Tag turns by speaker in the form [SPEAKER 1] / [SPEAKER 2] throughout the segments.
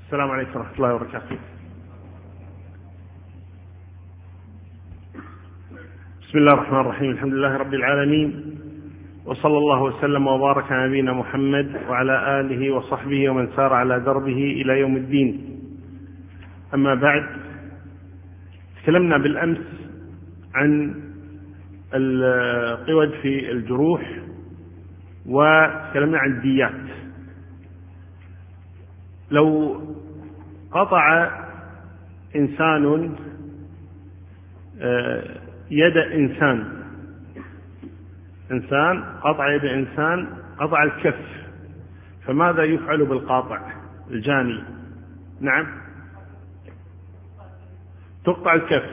[SPEAKER 1] السلام عليكم ورحمة الله وبركاته. بسم الله الرحمن الرحيم. الحمد لله رب العالمين، وصلى الله وسلم وبارك على نبينا محمد وعلى آله وصحبه ومن سار على دربه إلى يوم الدين. أما بعد، تكلمنا بالأمس عن القود في الجروح وتكلمنا عن الديات. لو قطع إنسان يد إنسان قطع يد إنسان، قطع الكف، فماذا يفعل بالقاطع الجاني؟ نعم، تقطع الكف،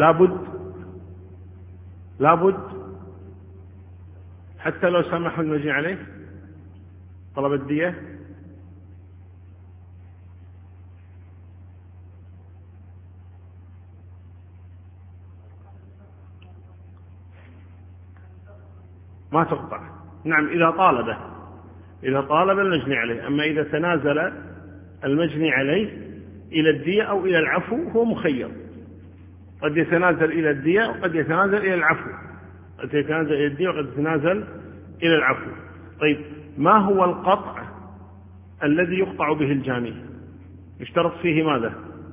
[SPEAKER 1] لابد حتى لو سمحوا المجني عليه طلب الدية. ما تقطع. نعم، إذا طالب المجني عليه. أما إذا تنازل المجني عليه إلى الدية أو إلى العفو هو مخير، قد يتنازل إلى الدية وقد يتنازل إلى العفو، قد يتنازل إلى الدية وقد يتنازل إلى العفو. طيب، ما هو القطع الذي يقطع به الجاني؟ يشترط فيه ماذا؟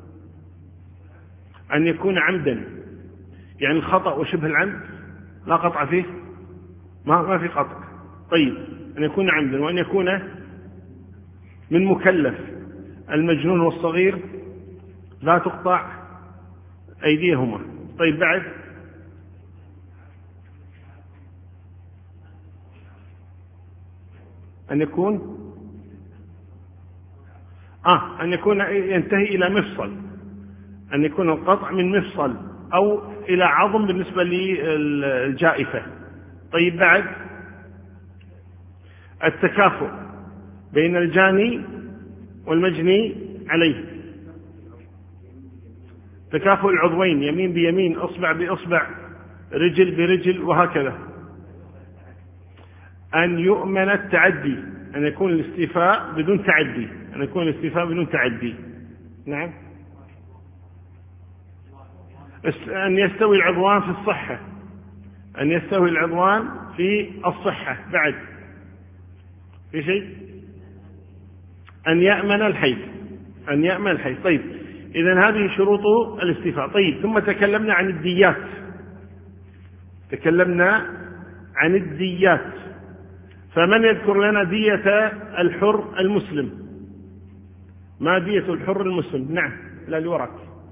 [SPEAKER 1] أن يكون عمدا، يعني الخطأ وشبه العمد لا قطع فيه، ما في قطع. طيب، أن يكون عمدا، وأن يكون من مكلف. المجنون والصغير لا تقطع أيديهما. طيب، بعد أن يكون ينتهي إلى مفصل، أن يكون القطع من مفصل أو إلى عظم بالنسبة للجائفة. طيب، بعد التكافؤ بين الجاني والمجني عليه، تكافؤ العضوين، يمين بيمين، أصبع بأصبع، رجل برجل، وهكذا. أن يؤمن التعدي، أن يكون الاستيفاء بدون تعدي، نعم. أن يستوي العضوان في الصحة، بعد في شيء؟ أن يأمن الحيض. طيب، إذن هذه شروط الاستيفاء. طيب، ثم تكلمنا عن الديات. فمن يذكر لنا دية الحر المسلم؟ ما دية الحر المسلم؟ نعم، لا الورق.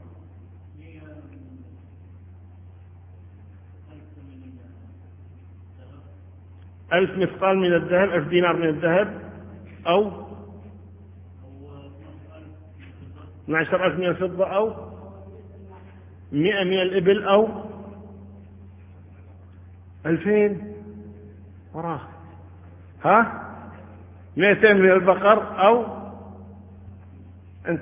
[SPEAKER 1] 1000 مثقال من الذهب، 1000 دينار من الذهب، أو 12,000 من الفضة، أو 100 من الإبل، أو 2000 وراه 200 من البقر، أو أنت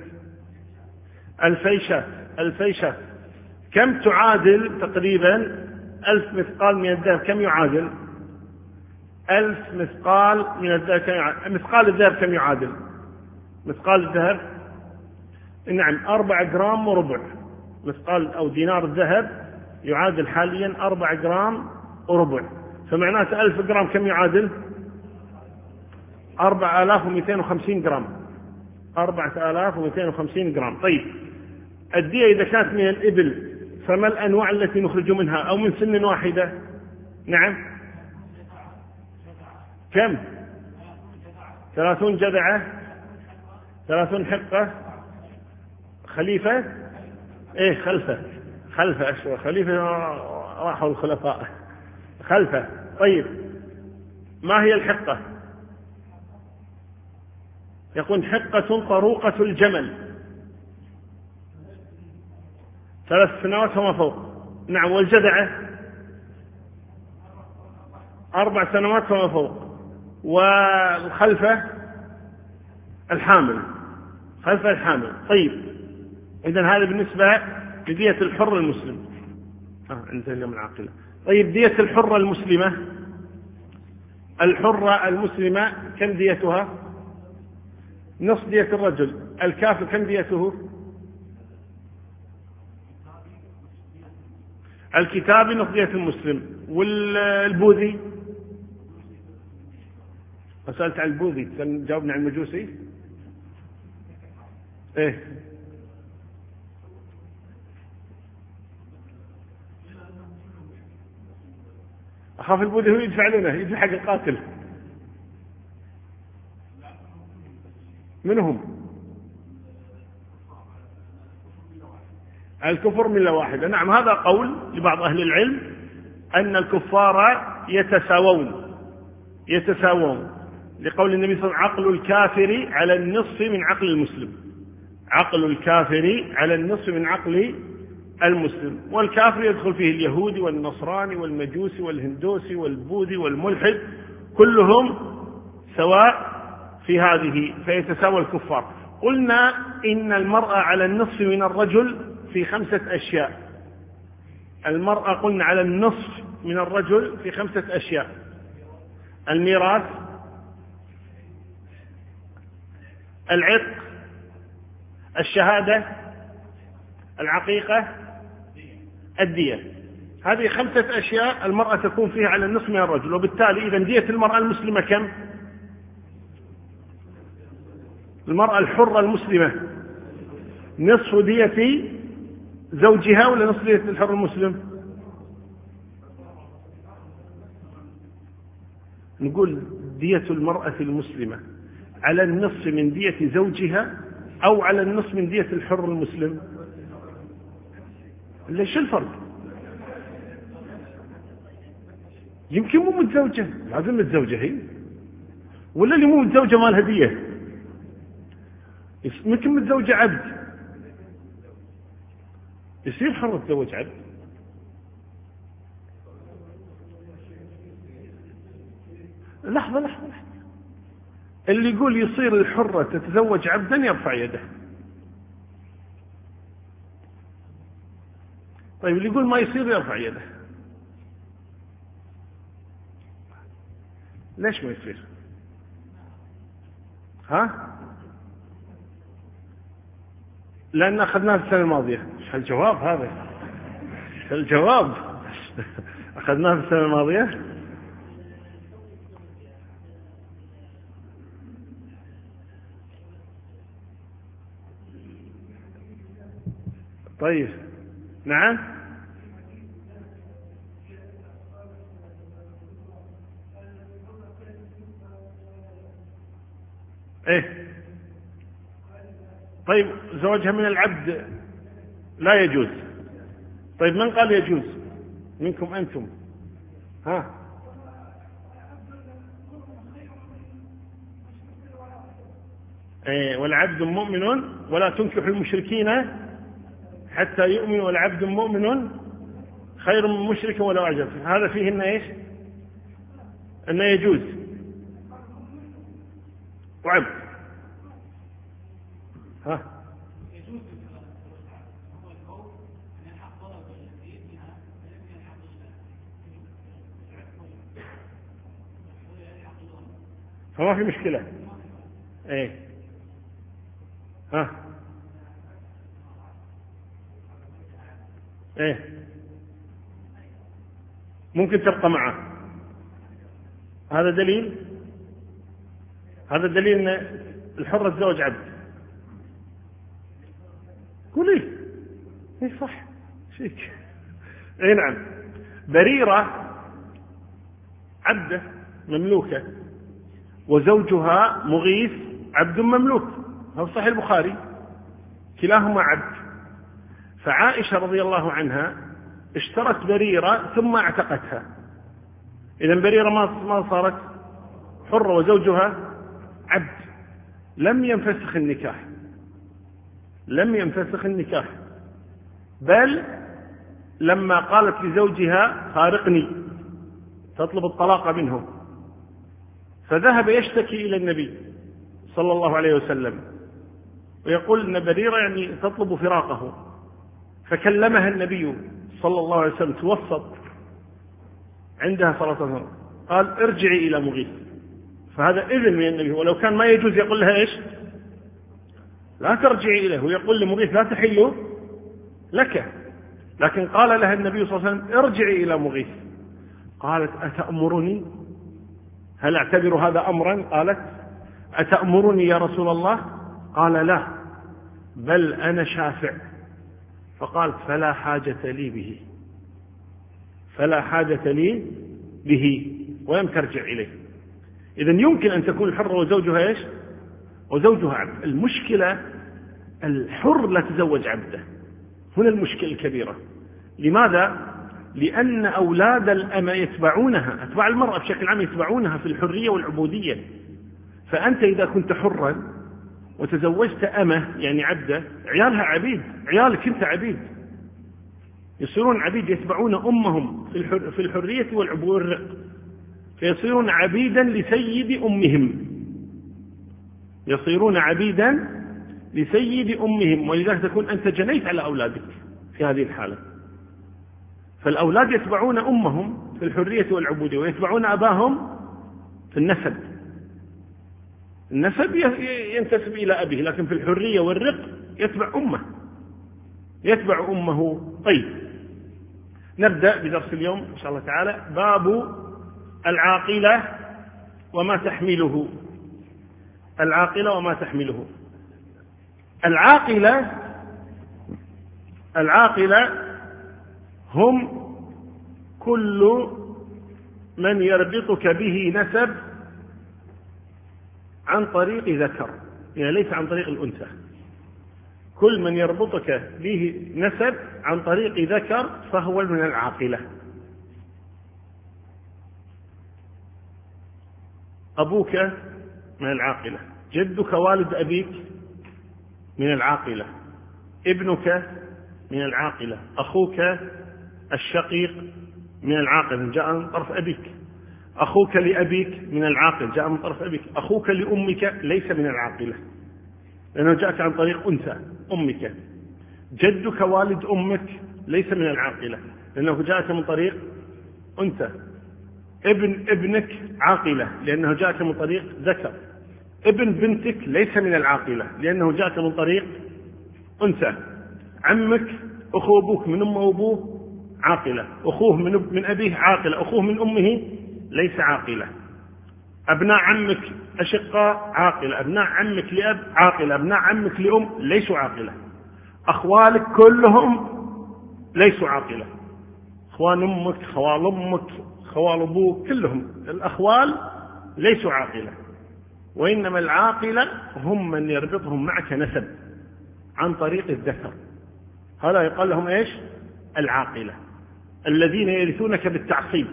[SPEAKER 1] 2000 شاة. كم تعادل تقريبا 1000 مثقال من الذهب؟ كم يعادل 1000 مثقال من الذهب؟ مثقال الذهب كم يعادل؟ مثقال الذهب، نعم، 4 جرام وربع. مثقال أو دينار الذهب يعادل حاليا 4 جرام وربع. فمعناته 1000 جرام كم يعادل؟ 4250 جرام. 4250 جرام. طيب، الدية إذا كانت من الإبل فما الأنواع التي نخرج منها؟ أو من سن واحدة؟ نعم، كم؟ 30 جذعة، 30 حقة، خليفة، خلفة أشوى، خليفة راحوا الخلفاء، خلفة. طيب، ما هي الحقة؟ يقول حقة طروقة الجمل، 3 سنوات وما فوق. نعم، والجذعة 4 سنوات وما فوق. والخلفة الحامل. طيب، إذن هذا بالنسبة لدية الحر المسلم. انتهى اليوم العاقلة. طيب، دية الحرة المسلمة كم ديتها؟ نصف دية الرجل. الكافر كم ديته؟ الكتابي نصف دية المسلم. والبوذي؟ سألت عن البوذي، جاوبنا عن المجوسي. ايه أخاف البوذي هو يدفع لنا، يدفع حق القاتل. منهم؟ الكفر ملة واحدة. نعم، هذا قول لبعض أهل العلم أن الكفار يتساوون لقول النبي صلى الله عليه وسلم: عقل الكافر على النصف من عقل المسلم. عقل الكافر على النصف من عقل المسلم. والكافر يدخل فيه اليهودي والنصراني والمجوسي والهندوسي والبوذي والملحد، كلهم سواء في هذه، فيتساوى الكفار. قلنا إن المرأة على النصف من الرجل في 5 أشياء. المرأة قلنا على النصف من الرجل في 5 أشياء: الميراث، العتق، الشهادة، العقيقة، الدية. هذه 5 أشياء المرأة تكون فيها على النصف من الرجل. وبالتالي إذا دية المرأة المسلمة كم؟ المرأة الحرة المسلمة نصف دية زوجها ولا نصف دية الحر المسلم؟ نقول دية المرأة المسلمة على النصف من دية زوجها أو على النصف من دية الحر المسلم؟ ليش الفرق؟ يمكن مو متزوجة، لازم متزوجة هي، ولا اللي مو متزوجة مالها دية. يمكن متزوجة عبد، يصير حر تتزوج عبد. لحظة، اللي يقول يصير الحرة تتزوج عبدا يرفع يده. طيب اللي يقول ما يصير يرفع يده. ليش ما يصير؟ ها؟ لأن أخذناه السنة الماضية. ايش هالجواب هذا؟ ايش هالجواب؟ أخذناه السنة الماضية. طيب نعم. ايه طيب زوجها من العبد لا يجوز. طيب من قال يجوز منكم أنتم؟ ها؟ ايه والعبد مؤمن ولا تنكح المشركين حتى يؤمنوا، والعبد مؤمن خير من مشرك ولو أعجب. هذا فيه إنه إيش؟ إنه يجوز. وعبد ها؟ فما في مشكلة. ايه ها؟ ايه ممكن تبقى معه. هذا دليل ان الحر تزوج عبد. قولي ايه صح شيك. اي نعم. بريرة عبدة مملوكة وزوجها مغيث عبد مملوك، هذا صحيح البخاري، كلاهما عبد. فعائشة رضي الله عنها اشترت بريرة ثم اعتقتها. إذن بريرة ما صارت حرة وزوجها عبد. لم ينفسخ النكاح، بل لما قالت لزوجها فارقني تطلب الطلاق منه، فذهب يشتكي إلى النبي صلى الله عليه وسلم ويقول إن بريرة يعني تطلب فراقه. فكلمها النبي صلى الله عليه وسلم توسط عندها صلى الله عليه وسلم، قال ارجعي إلى مغيث. فهذا إذن من النبي، ولو كان ما يجوز يقول لها إيش؟ لا ترجعي إليه، ويقول لمغيث لا تحل لك. لكن قال لها النبي صلى الله عليه وسلم ارجعي إلى مغيث. قالت أتأمرني؟ هل أعتبر هذا أمرا؟ قالت أتأمرني يا رسول الله؟ قال لا، بل أنا شافع. فقالت فلا حاجة لي به، فلا حاجة لي به، ولم ترجع إليه. إذن يمكن أن تكون الحرة وزوجها إيش؟ وزوجها عبد. المشكلة الحر لا تزوج عبده، هنا المشكلة الكبيرة. لماذا؟ لأن أولاد الأمة يتبعونها، أتباع المرأة بشكل عام يتبعونها في الحرية والعبودية. فأنت إذا كنت حرا وتزوجت أمة يعني عبدة، عيالها عبيد، عيالك أنت عبيد، يصيرون عبيد، يتبعون أمهم في الحرية والرق، فيصيرون عبيدا لسيد أمهم، يصيرون عبيدا لسيد أمهم. ولذلك تكون أنت جنيت على أولادك في هذه الحالة. فالأولاد يتبعون أمهم في الحرية والعبودية، ويتبعون أباهم في النسب. النسب ينتسب إلى أبيه، لكن في الحرية والرق يتبع أمه، يتبع أمه. طيب، نبدأ بدرس اليوم إن شاء الله تعالى. باب العاقلة وما تحمله. العاقلة وما تحمله. العاقلة هم كل من يربطك به نسب عن طريق ذكر، يعني ليس عن طريق الأنثى. كل من يربطك به نسب عن طريق ذكر فهو من العاقلة. أبوك من العاقلة، جدك والد أبيك من العاقلة، ابنك من العاقلة، أخوك الشقيق من العاقلة جاء من طرف أبيك، أخوك لأبيك من العاقل جاء من طرف أبيك، أخوك لأمك ليس من العاقلة لأنه جاءك عن طريق أنثى أمك. جدك والد أمك ليس من العاقلة لأنه جاءك من طريق أنثى. ابنك عاقلة لأنه جاءك من طريق ذكر. ابن بنتك ليس من العاقلة لأنه جاءك من طريق أنثى. عمك أخو أبوك من أمه وأبوه عاقلة، أخوه من أبيه عاقلة، أخوه من أمه ليس عاقلة. أبناء عمك أشقاء عاقلة، أبناء عمك لأب عاقلة، أبناء عمك لأم ليسوا عاقلة. أخوالك كلهم ليسوا عاقلة، أخوان أمك، خوال أمك، خوال أبوك، كلهم الأخوال ليسوا عاقلة. وإنما العاقلة هم من يربطهم معك نسب عن طريق الذكر، هذا يقال لهم إيش؟ العاقلة. الذين يرثونك بالتعصيب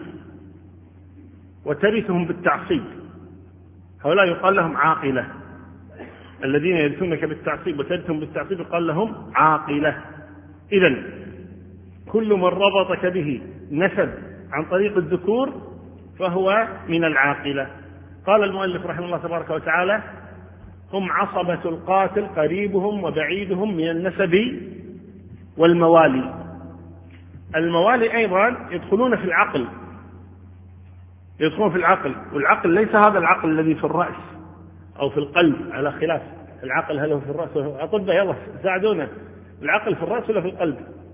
[SPEAKER 1] وترثهم بالتعصيب هؤلاء يقال لهم عاقلة. الذين يرثونك بالتعصيب وترثهم بالتعصيب يقال لهم عاقلة. إذن كل من ربطك به نسب عن طريق الذكور فهو من العاقلة. قال المؤلف رحمه الله تبارك وتعالى: هم عصبة القاتل قريبهم وبعيدهم من النسب والموالي. الموالي أيضا يدخلون في العقل، يدخلون في العقل، والعقل ليس هذا العقل الذي في الرأس أو في القلب، على خلاف. العقل هل هو في الرأس؟ أطباء يلا ساعدونا، العقل في الرأس ولا في القلب؟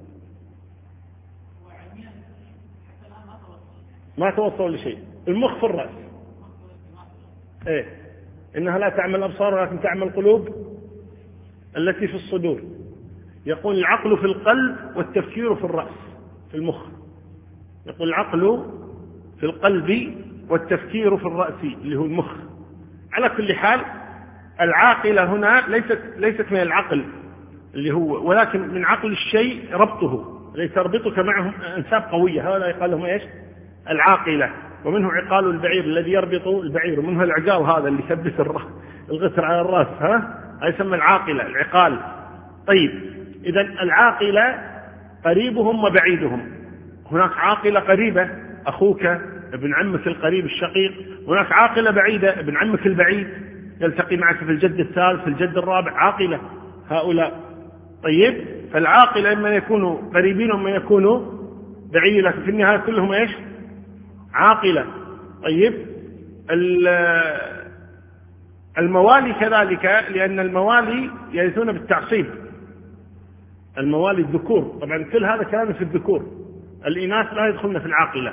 [SPEAKER 1] ما توصل لشيء. المخ في الرأس، إيه، إنها لا تعمل الأبصار ولكن تعمل القلوب التي في الصدور. يقول العقل في القلب والتفكير في الرأس في المخ. يقول العقل في القلب والتفكير في الرأس اللي هو المخ. على كل حال العاقلة هنا ليست من العقل اللي هو، ولكن من عقل الشيء ربطه، لتربطك معهم أنساب قوية، هذا يقال لهم إيش؟ العاقلة. ومنه عقال البعير الذي يربط البعير، ومنه العقال هذا اللي يثبت الغتر على الرأس، هذا يسمى العاقلة، العقال. طيب، إذا العاقلة قريبهم وبعيدهم. هناك عاقلة قريبة أخوك ابن عمك القريب الشقيق، هناك عاقلة بعيدة ابن عمك البعيد يلتقي معك في الجد الثالث في الجد الرابع، عاقلة هؤلاء. طيب، فالعاقلة إما يكونوا قريبين وإما يكونوا بعيدين، لكن في النهاية كلهم إيش؟ عاقلة. طيب، الموالي كذلك، لأن الموالي يرثون بالتعصيب، الموالي الذكور، طبعا كل هذا كلام في الذكور، الإناث لا يدخلن في العاقلة.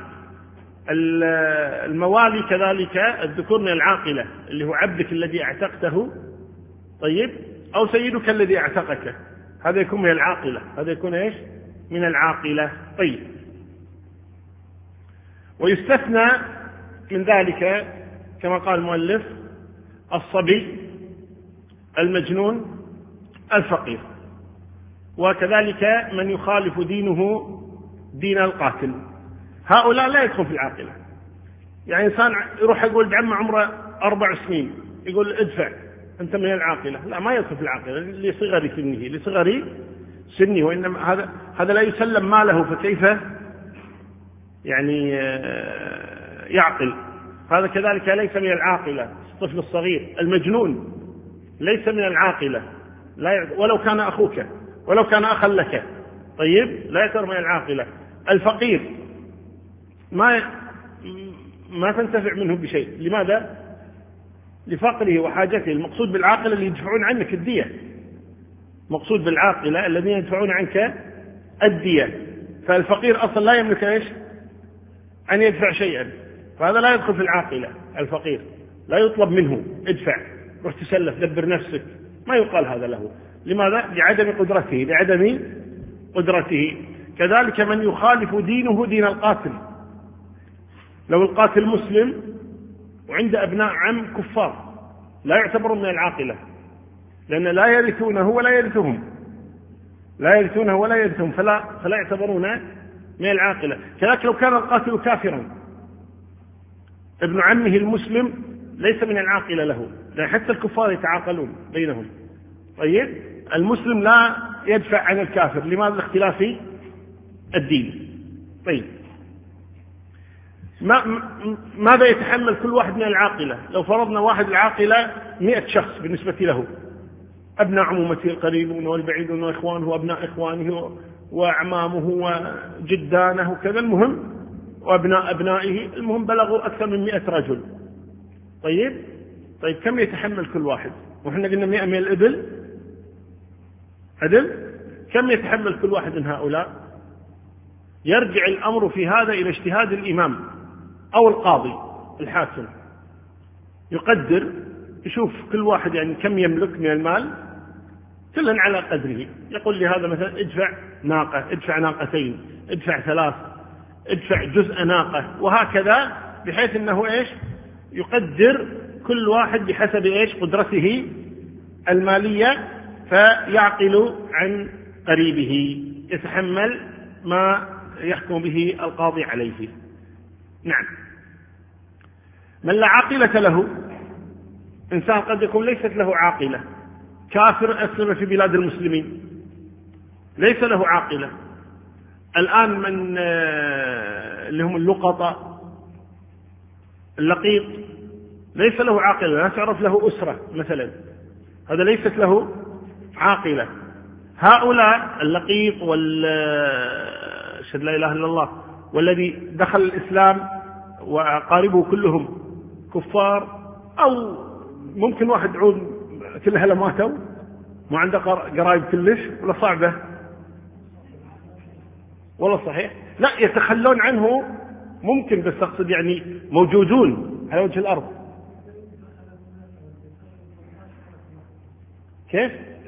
[SPEAKER 1] الموالي كذلك الذكور من العاقلة، اللي هو عبدك الذي اعتقته، طيب، أو سيدك الذي اعتقك، هذا يكون من العاقلة، هذا يكون إيش؟ من العاقلة. طيب، ويستثنى من ذلك كما قال المؤلف الصبي، المجنون، الفقير، وكذلك من يخالف دينه دين القاتل، هؤلاء لا يدخل في العاقلة. يعني إنسان يروح يقول عمه عمره 4 سنين يقول ادفع أنت من العاقلة، لا، ما يدخل في العاقلة لصغر سنه، لصغر سنه، وإنما هذا لا يسلم ماله، فكيف يعني يعقل؟ هذا كذلك ليس من العاقلة. الطفل الصغير المجنون ليس من العاقلة، ولو كان أخوك، ولو كان أخا لك، طيب، لا يعتبر من العاقلة. الفقير ما تنتفع منه بشيء، لماذا؟ لفقره وحاجته. المقصود بالعاقلة اللي يدفعون عنك الدية، مقصود بالعاقلة الذين يدفعون عنك الدية، فالفقير أصلا لا يملك إيش؟ أن يدفع شيئا، فهذا لا يدخل في العاقلة. الفقير لا يطلب منه ادفع، روح تسلف، دبر نفسك، ما يقال هذا له. لماذا؟ لعدم قدرته، لعدم قدرته. كذلك من يخالف دينه دين القاتل، لو القاتل مسلم وعند أبناء عم كفار لا يعتبرون من العاقلة، لأن لا يرثونه ولا يرثهم، لا يرثونه ولا يرثهم، فلا يعتبرون من العاقلة. كذلك لو كان القاتل كافرا، ابن عمه المسلم ليس من العاقلة له، لأن حتى الكفار يتعاقلون بينهم. طيب، المسلم لا يدفع عن الكافر، لماذا؟ لاختلاف الدين. طيب، ماذا يتحمل كل واحد من العاقلة؟ لو فرضنا واحد العاقلة 100 شخص بالنسبة له، أبناء عمومته القريبون والبعيدون وإخوانه وأبناء إخوانه وأعمامه وجدانه وكذا، المهم وأبناء أبنائه، المهم بلغوا أكثر من 100 رجل. طيب، كم يتحمل كل واحد؟ وإحنا قلنا 100 من الإبل عدل، كم يتحمل كل واحد من هؤلاء؟ يرجع الأمر في هذا إلى اجتهاد الإمام أو القاضي الحاكم، يقدر، يشوف كل واحد يعني كم يملك من المال، كلا على قدره. يقول لي هذا مثلا ادفع ناقة، ادفع ناقتين، ادفع 3، ادفع جزء ناقة، وهكذا، بحيث أنه إيش؟ يقدر كل واحد بحسب إيش؟ قدرته المالية، فيعقل عن قريبه، يتحمل ما يحكم به القاضي عليه. نعم. من لا عاقلة له، إنسان قد يكون ليست له عاقلة، كافر أسلم في بلاد المسلمين ليس له عاقلة. الآن من اللي هم اللقطة، اللقيط ليس له عاقلة، لا تعرف له أسرة مثلا، هذا ليست له عاقلة. هؤلاء اللقيط أشهد لا إله إلا الله، والذي دخل الإسلام وأقاربه كلهم كفار، أو ممكن واحد عود كلها لماتوا، ما عنده قرايب كلش، ولا صعبة والله صحيح، لا يتخلون عنه ممكن، بس أقصد يعني موجودون على وجه الأرض. كيف؟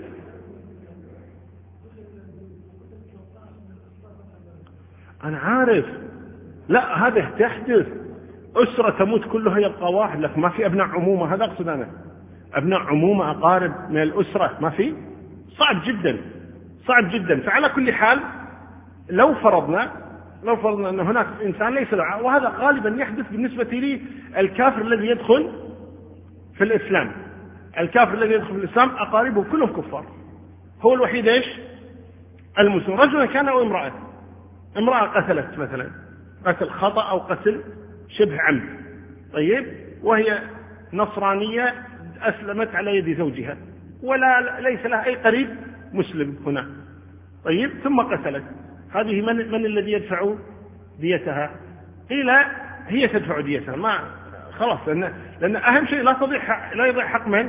[SPEAKER 1] أنا عارف، لا، هذا تحدث أسرة تموت كلها يبقى واحد، لك ما في أبناء عمومة، هذا أقصد أنا، أبناء عمومة أقارب من الأسرة ما في، صعب جدا، صعب جدا. فعلى كل حال لو فرضنا أن هناك إنسان ليس له، وهذا غالبا يحدث بالنسبة لي الكافر الذي يدخل في الإسلام، الكافر الذي يدخل في الإسلام أقاربه كلهم كفار، هو الوحيد إيش؟ المسلم، رجلا كان أو امرأة قتلت مثلا، قتل خطأ أو قتل شبه عمد، طيب، وهي نصرانية أسلمت على يد زوجها، ولا ليس لها أي قريب مسلم هنا، طيب، ثم قتلت، هذه من الذي يدفع ديتها؟ قيل هي تدفع ديتها، ما خلاص، لأن أهم شيء لا يضيع حق من؟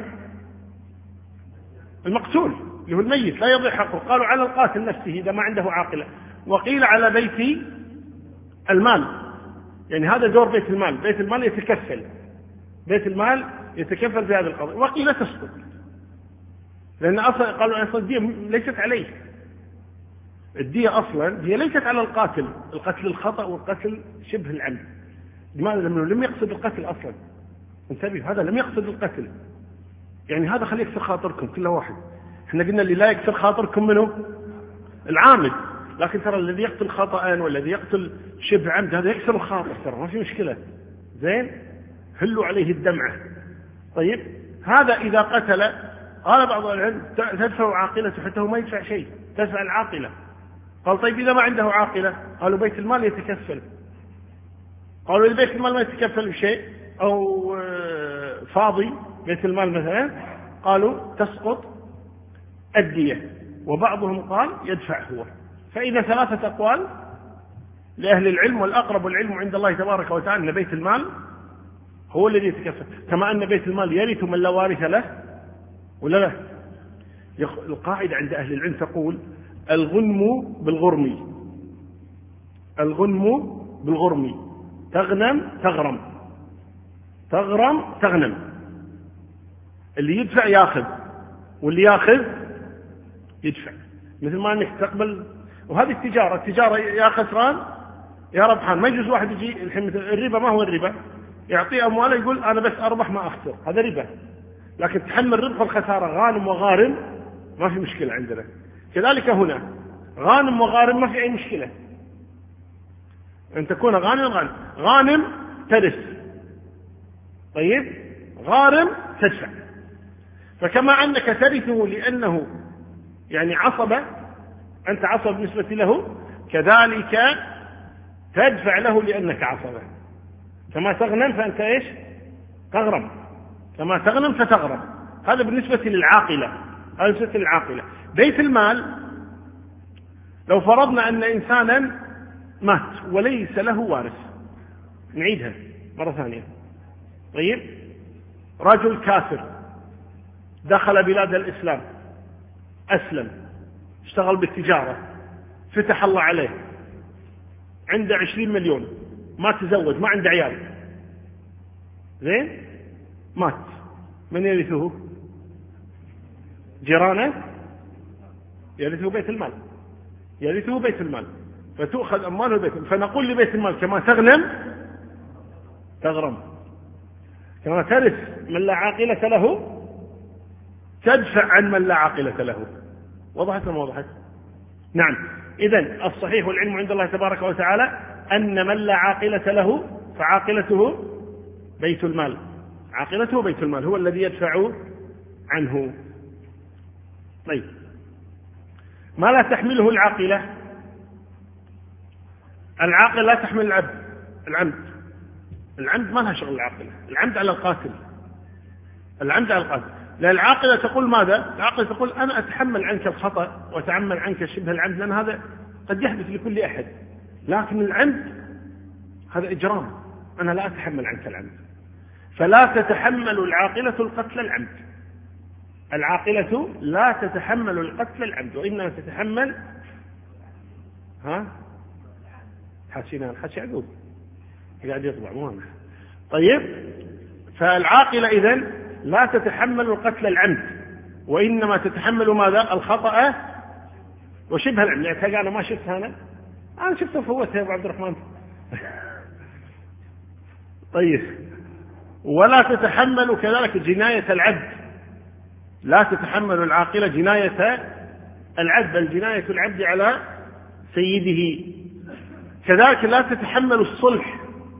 [SPEAKER 1] المقتول اللي هو الميت، لا يضيع حقه. قالوا على القاتل نفسه إذا ما عنده عاقلة، وقيل على بيت المال، يعني هذا دور بيت المال. بيت المال يتكفل، بيت المال يتكفل في هذا القضية. وقيل تسقط، لأن أصلا قالوا أصلا الدية ليست عليه. الدية أصلا هي ليست على القاتل، القتل الخطأ والقتل شبه العمد. لماذا؟ لأنه لم يقصد القتل أصلا. انتبه، هذا لم يقصد القتل. يعني هذا خليه يكسر خاطركم كل واحد. احنا قلنا اللي لا يكسر خاطركم منه العامد، لكن ترى الذي يقتل خطأ والذي يقتل شبه عمد هذا يكسر الخاطر، ترى ما في مشكلة. زين، هلوا عليه الدمعة. طيب، هذا إذا قتل، قال بعض العلم تدفع عاقلته حتى هو ما يدفع شيء، تدفع العاقلة. قال طيب إذا ما عنده عاقلة، قالوا بيت المال يتكفل. قالوا إذا بيت المال ما يتكفل بشيء أو فاضي بيت المال مثلا، قالوا تسقط الدية. وبعضهم قال يدفع هو. فإذا ثلاثة أقوال لأهل العلم، والأقرب العلم عند الله تبارك وتعالى أن بيت المال هو الذي يتكفل، كما أن بيت المال يرث من لا وارث له ولا له. القاعدة عند أهل العلم تقول الغنم بالغرم، الغنم بالغرم، تغنم تغرم، تغرم تغنم. اللي يدفع ياخذ، واللي ياخذ يدفع، مثل ما انك تقبل. وهذه التجارة يا خسران يا ربحان. ما يجوز واحد يجي الحين، الربا ما هو الربا؟ يعطي أمواله يقول أنا بس أربح ما أخسر، هذا ربا. لكن تحمل ربح الخسارة، غانم وغارم ما في مشكلة عندنا. كذلك هنا غانم وغارم ما في أي مشكلة، أن تكون غانم غانم ترث، طيب غارم تدفع. فكما أنك ترثه لأنه يعني عصبة، أنت عصب بالنسبة له، كذلك تدفع له لأنك عصبة. كما تغنم فأنت إيش؟ تغرم، كما تغنم فتغرم. هذا بالنسبة للعاقلة، هذا بالنسبة للعاقلة. بيت المال، لو فرضنا أن إنسانا مات وليس له وارث، نعيدها مرة ثانية. طيب، رجل كافر دخل بلاد الإسلام، أسلم، اشتغل بالتجارة، فتح الله عليه، عنده 20 مليون، ما تزوج، ما عنده عيال، زين، مات، من يرثه؟ جيرانه؟ يرثه بيت المال، يرثه بيت المال، فتؤخذ أمواله بيت المال. فنقول لبيت المال كما تغنم تغرم، كما ترث من لا عاقلة له تدفع عن من لا عاقلة له. وضحت ما وضحت؟ نعم. إذن الصحيح والعلم عند الله تبارك وتعالى أن من لا عاقلة له فعاقلته بيت المال، عاقلته بيت المال هو الذي يدفع عنه. طيب، ما لا تحمله العاقلة؟ العاقلة لا تحمل العمد. العمد ما لها شغل العاقلة، العمد على القاتل، العمد على القاتل. لا، العاقلة تقول ماذا؟ العاقلة تقول أنا أتحمل عنك الخطأ وأتحمل عنك شبه العمد، لأن هذا قد يحدث لكل أحد. لكن العمد هذا إجرام، أنا لا أتحمل عنك العمد. فلا تتحمل العاقلة القتل العمد، العاقلة لا تتحمل القتل العمد، وإنما تتحمل حاشينا الحاشي عقود قاعد يطبع مو أنا. طيب، فالعاقلة إذن لا تتحمل القتل العمد، وإنما تتحمل ماذا؟ الخطأ وشبه العمد. يعني أنا ما شفت أنا شفت فوتها يا أبو عبد الرحمن. طيب، ولا تتحمل كذلك جناية العبد، لا تتحمل العاقلة جناية العبد، بل جناية العبد على سيده. كذلك لا تتحمل الصلح.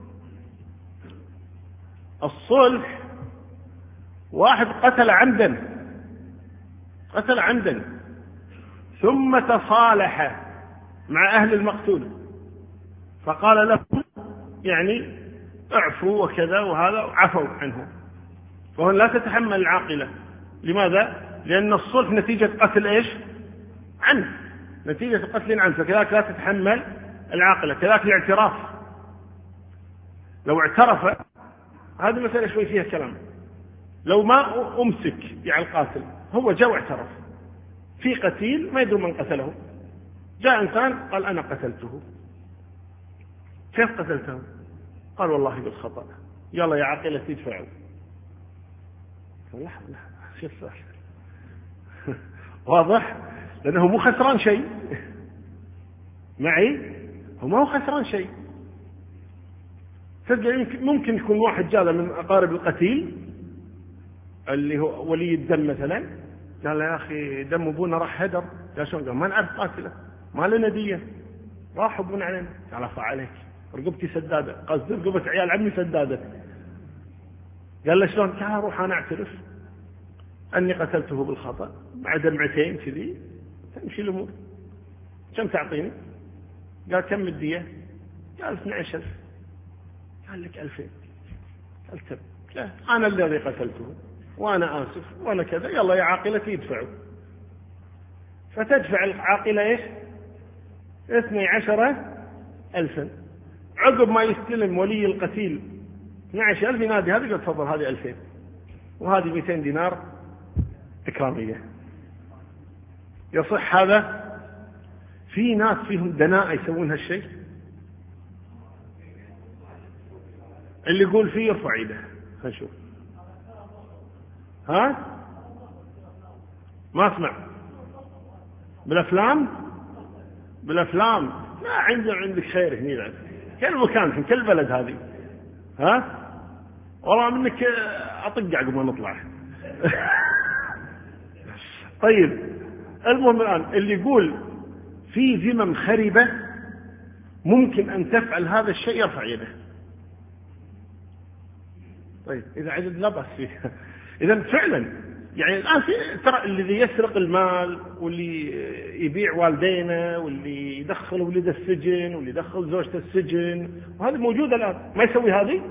[SPEAKER 1] الصلح واحد قتل عمدا ثم تصالح مع أهل المقتول، فقال له يعني اعفوا وكذا وهذا، عفوا عنه، فهو لا تتحمل العاقلة. لماذا؟ لأن الصلح نتيجة قتل إيش؟ عنه، نتيجة قتل عنه، فكذلك لا تتحمل العاقلة. كذلك الاعتراف، لو اعترف هذه مسألة شوي فيها كلام. لو ما أمسك يعني القاتل، هو جاء واعترف في قتيل ما يدري من قتله، جاء إنسان قال أنا قتلته، كيف قتلته؟ قال والله بالخطأ، يلا يا عاقلة تدفعوا. لحظة شو الصح؟ واضح؟ لأنه مو خسران شيء معي، هو ما هو خسران شيء. ممكن يكون واحد جاء من أقارب القتيل اللي هو ولي الدم مثلا، قال يا أخي دم أبونا راح هدر، قال شلون؟ قال ما نعرف قاتله، ما لنا دية، راح أبونا علينا. قال عفا عليك، رقبتي سدادة، قصدي رقبة عيال عمي سدادة. قال له شلون؟ قال روح أنا أعترف أني قتلته بالخطأ مع دمعتين كذي تمشي الأمور. كم تعطيني؟ قال كم الدية؟ قال 12,000. قال لك 2000. قال تب لا أنا الذي قتلته وأنا آسف وأنا كذا، يلا يا عاقلتي يدفعوا. فتدفع العاقلة إيش؟ 12,000. عقب ما يستلم ولي القتيل 12,000 ينادي هذه قال تفضل هذه 2000 وهذه 200 دينار إكرامية. يصح هذا؟ في ناس فيهم دناءة يسوون هالشيء. اللي يقول فيه يرفع يده، هنشوف. ها؟ ما اسمع. بالأفلام لا عندك خير هني بعد كل مكان في كل بلد هذه. ها؟ والله منك أطق عقب ما نطلع. طيب المهم الآن اللي يقول في ذمم خربة ممكن أن تفعل هذا الشيء يرفع يده. طيب إذا عدد لا بأس فيه. إذا فعلا يعني الآن ترى الذي يسرق المال واللي يبيع والدينه واللي يدخل ولده السجن واللي يدخل زوجته السجن، وهذه موجودة الآن، ما يسوي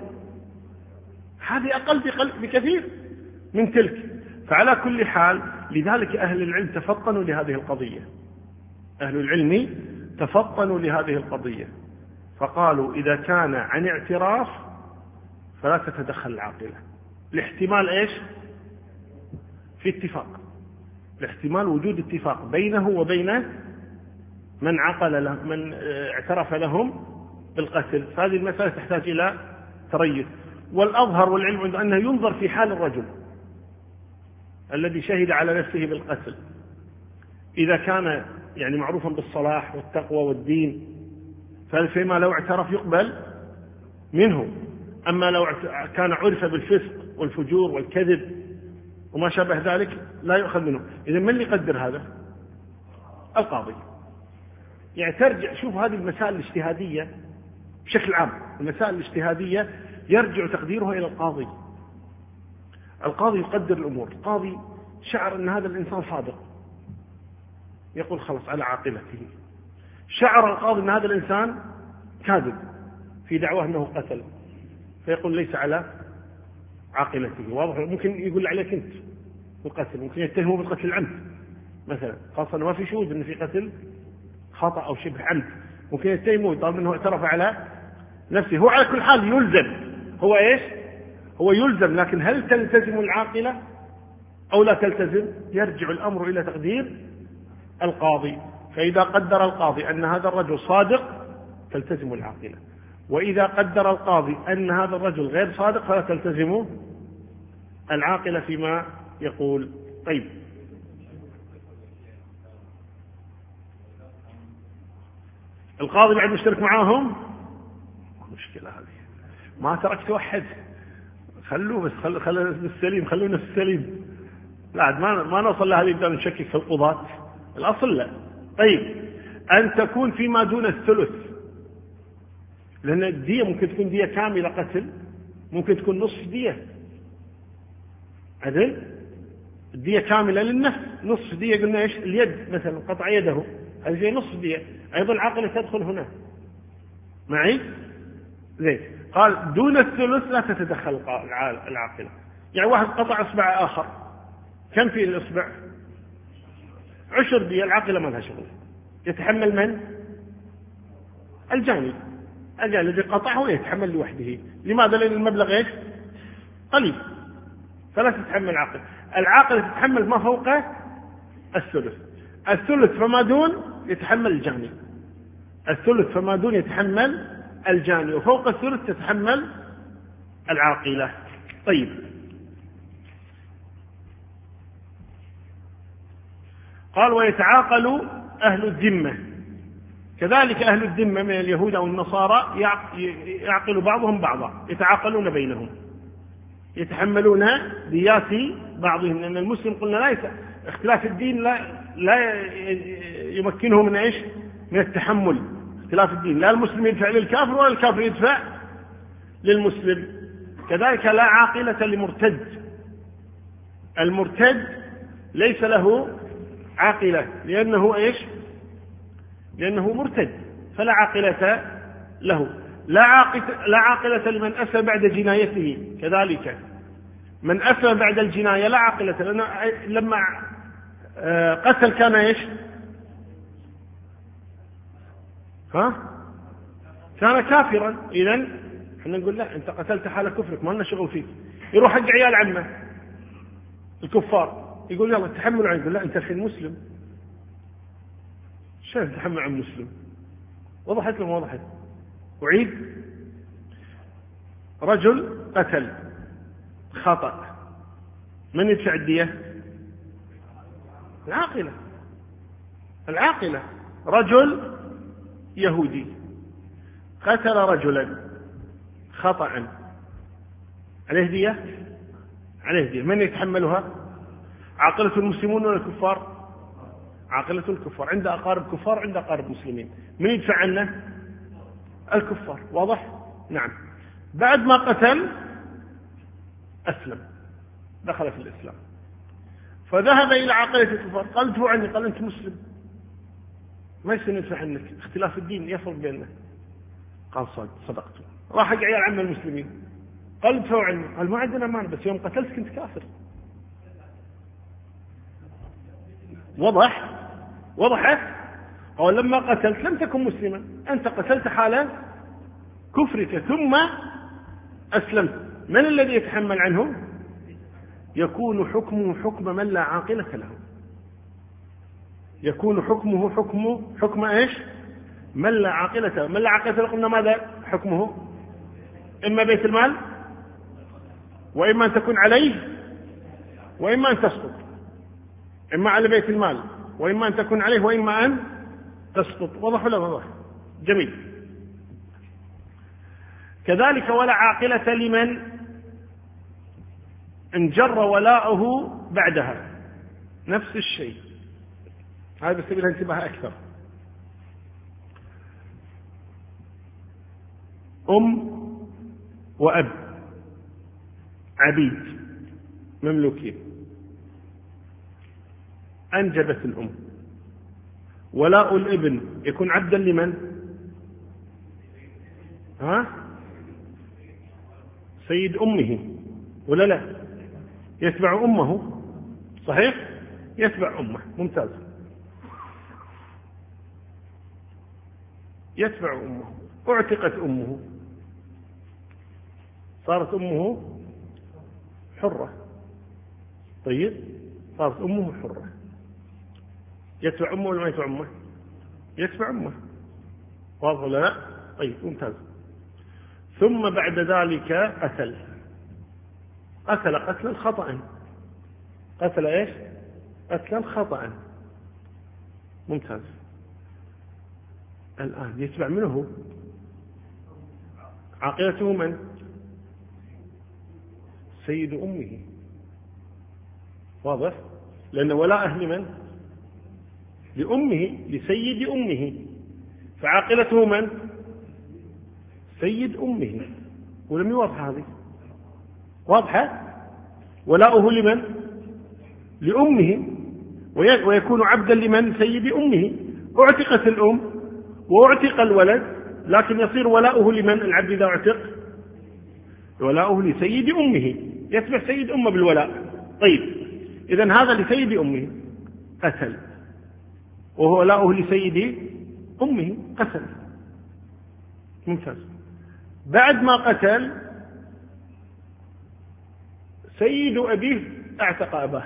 [SPEAKER 1] هذه أقل بكثير من تلك. فعلى كل حال لذلك أهل العلم تفطنوا لهذه القضية، أهل العلم تفطنوا لهذه القضية فقالوا إذا كان عن اعتراف فلا تتدخل العاقلة. الاحتمال إيش؟ في اتفاق، الاحتمال وجود اتفاق بينه وبين من عقل له من اعترف لهم بالقتل، فهذه المسألة تحتاج إلى تريث. والأظهر والعلم عنده أنه ينظر في حال الرجل الذي شهد على نفسه بالقتل، إذا كان يعني معروفا بالصلاح والتقوى والدين فيما لو اعترف يقبل منه، أما لو كان عرف بالفسق والفجور والكذب وما شابه ذلك لا يؤخذ منه. إذا من اللي يقدر هذا؟ القاضي. يعني ترجع شوف هذه المسائل الاجتهادية بشكل عام، المسائل الاجتهادية يرجع تقديرها إلى القاضي. القاضي يقدر الأمور. القاضي شعر أن هذا الإنسان صادق يقول خلص على عاقلته. شعر القاضي أن هذا الإنسان كاذب في دعواه أنه قتل فيقول ليس على عاقلته. واضح؟ ممكن يقول عليك أنت بالقتل، ممكن يتهمه بالقتل العمد مثلا، خاصة ما في شهود أن في قتل خطأ أو شبه عمد، ممكن يتهمه طالما أنه اعترف على نفسه. هو على كل حال يلزم، هو إيش؟ هو يلزم، لكن هل تلتزم العاقلة أو لا تلتزم؟ يرجع الأمر إلى تقدير القاضي. فإذا قدر القاضي أن هذا الرجل صادق تلتزم العاقلة، وإذا قدر القاضي أن هذا الرجل غير صادق فلا تلتزم العاقلة فيما يقول. طيب القاضي بعد مشترك معاهم، مشكلة هذه ما تركت واحد، خلوه بس خلونا السليم، خلونا في السليم، بعد ما نوصل لهذه نبدأ نشكك في القضاة، الأصل لا. طيب أن تكون فيما دون الثلث، لأن الدية ممكن تكون دية كاملة قتل، ممكن تكون نصف دية عدل، الدية كاملة للنفس، نصف دية قلنا إيش؟ اليد مثلا قطع يده هذه زي نصف دية، أيضا العاقلة تدخل هنا معي زين. قال دون الثلث لا تتدخل العاقلة. يعني واحد قطع إصبع آخر، كم في الإصبع؟ 10 دية، العاقلة ما لها شغل، يتحمل من؟ الجاني الذي قطعه يتحمل لوحده. لماذا؟ لأن المبلغ إيش؟ قليل، فلا تتحمل العاقلة. العاقلة تتحمل ما فوق الثلث. الثلث فما دون يتحمل الجاني، الثلث فما دون يتحمل الجاني، وفوق الثلث تتحمل العاقلة. طيب، قال ويتعاقل أهل الذمة، كذلك أهل الذمة من اليهود أو النصارى يعقل بعضهم بعضا، يتعاقلون بينهم، يتحملون ديات بعضهم، لأن المسلم قلنا لا اختلاف الدين لا يمكنه من ايش؟ من التحمل. اختلاف الدين، لا المسلم يدفع للكافر ولا الكافر يدفع للمسلم. كذلك لا عاقلة لمرتد، المرتد ليس له عاقلة لأنه ايش؟ لأنه مرتد، فلا عاقلة له. لا عاقلة لمن أسلم بعد جنايته، كذلك من أسلم بعد الجناية لا عاقلة، لأن لما قتل كان ايش؟ كان كافرا. إذن احنا نقول لا، أنت قتلت حال كفرك، ما لنا شغل فيك. يروح حق عيال عمه الكفار يقول يلا تحملوا عنه، يقول لا أنت الحين مسلم، شايف تحمل عن مسلم. وضحت لهم؟ وضحت. أعيد. رجل قتل خطأ، من يدفع الدية؟ العاقلة. العاقلة. رجل يهودي قتل رجلا خطأ، عليه دية؟ عليه دية. من يتحملها؟ عاقلة المسلمون ولا الكفار؟ عاقلة الكفار. عند أقارب كفار، عند أقارب مسلمين، من يدفع عنه؟ الكفار. واضح؟ نعم. بعد ما قتل أسلم، دخل في الإسلام، فذهب إلى عاقلة الكفار، قال ادفعوا عني، قال أنت مسلم ما يصير ندفع عنك، اختلاف الدين يفرق بيننا. قال صدقتم. راح حق عيال عم المسلمين، قال ادفعوا عني، قال ما عندنا مانع، بس يوم قتلت كنت كافر. وضح؟ وضحت؟ أو لما قتلت لم تكن مسلما، أنت قتلت حال كفرك ثم أسلمت، من الذي يتحمل عنه؟ يكون حكمه حكم من لا عاقلة له. يكون حكمه حكم ايش؟ من لا عاقلة له. من لا عاقلة له قلنا ماذا حكمه؟ إما بيت المال، وإما أن تكون عليه، وإما أن تسقط. إما على بيت المال، وإما أن تكون عليه، وإما أن تسقط. وضح ولا وضح؟ جميل. كذلك ولا عاقلة لمن انجر ولاؤه بعدها، نفس الشيء. هذا سبيل انتباه أكثر. أم وأب عبيد مملوكين، أنجبت الأم، ولاء الابن يكون عبدا لمن؟ سيد أمه ولا لا؟ يتبع أمه، صحيح؟ يتبع أمه. ممتاز. يتبع أمه. اعتقت أمه، صارت أمه حرة. طيب، صارت أمه حرة. يتبع أمه ولا ما يتبع أمه؟ يتبع أمه. واضح ولا لا؟ طيب، ممتاز. ثم بعد ذلك قتل قتلا خطأ. قتل ايش؟ قتلا خطأ. ممتاز. الآن يتبع منه عاقلته من؟ سيد أمه. واضح؟ لأن ولاء أهل من؟ لأمه، لسيد أمه، فعاقلته من؟ سيد أمه. ولم يوضح هذه؟ واضحة؟ ولاؤه لمن؟ لأمه، ويكون عبدا لمن؟ سيد أمه. اعتقت الأم واعتق الولد، لكن يصير ولاؤه لمن؟ العبد إذا اعتق ولاؤه لسيد أمه، يتبع سيد أمه بالولاء. طيب، إذن هذا لسيد أمه قتل، وهو ولاؤه لسيد أمه قتل. ممتاز. بعد ما قتل سيد أبيه اعتق أباه،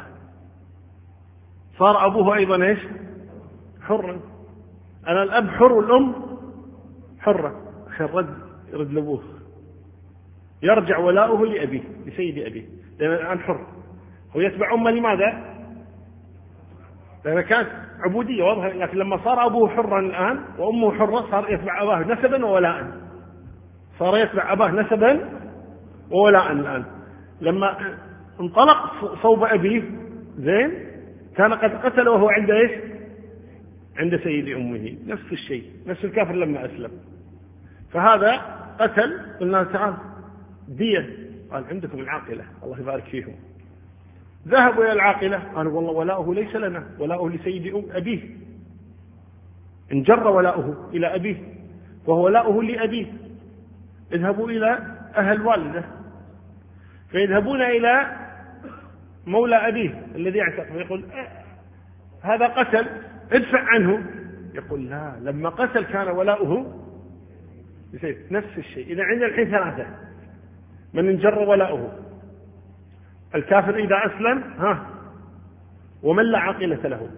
[SPEAKER 1] صار أبوه أيضا إيش؟ حرا. أنا الأب حر والأم حرة، يرد لأبوه، يرجع ولاؤه لأبيه لسيد أبيه، لأن الآن حر. هو يتبع أمه لماذا؟ لأن كانت عبودية واضحة، لكن لما صار أبوه حرا الآن وأمه حرة صار يتبع أباه نسبا وولاء، صار يتبع أباه نسبا وولاء. الآن لما انطلق صوب أبيه زين كان قد قتل وهو عند إيش؟ عند سيد أمه، نفس الشيء، نفس الكافر لما أسلم. فهذا قتل، قلنا تعال دية، قال عندكم العاقلة الله يبارك فيهم. ذهبوا إلى العاقلة قالوا والله ولاؤه ليس لنا، ولاؤه لسيد أبيه، انجر ولاؤه إلى أبيه وهو ولاؤه لأبيه. اذهبوا إلى أهل والده، فيذهبون إلى مولى أبيه الذي اعتق، فيقول هذا قتل ادفع عنه، يقول لا، لما قتل كان ولاؤه نفس الشيء. إذا عندنا الحين ثلاثة: من انجر ولاؤه، الكافر إذا أسلم، ومن لا عاقلة له،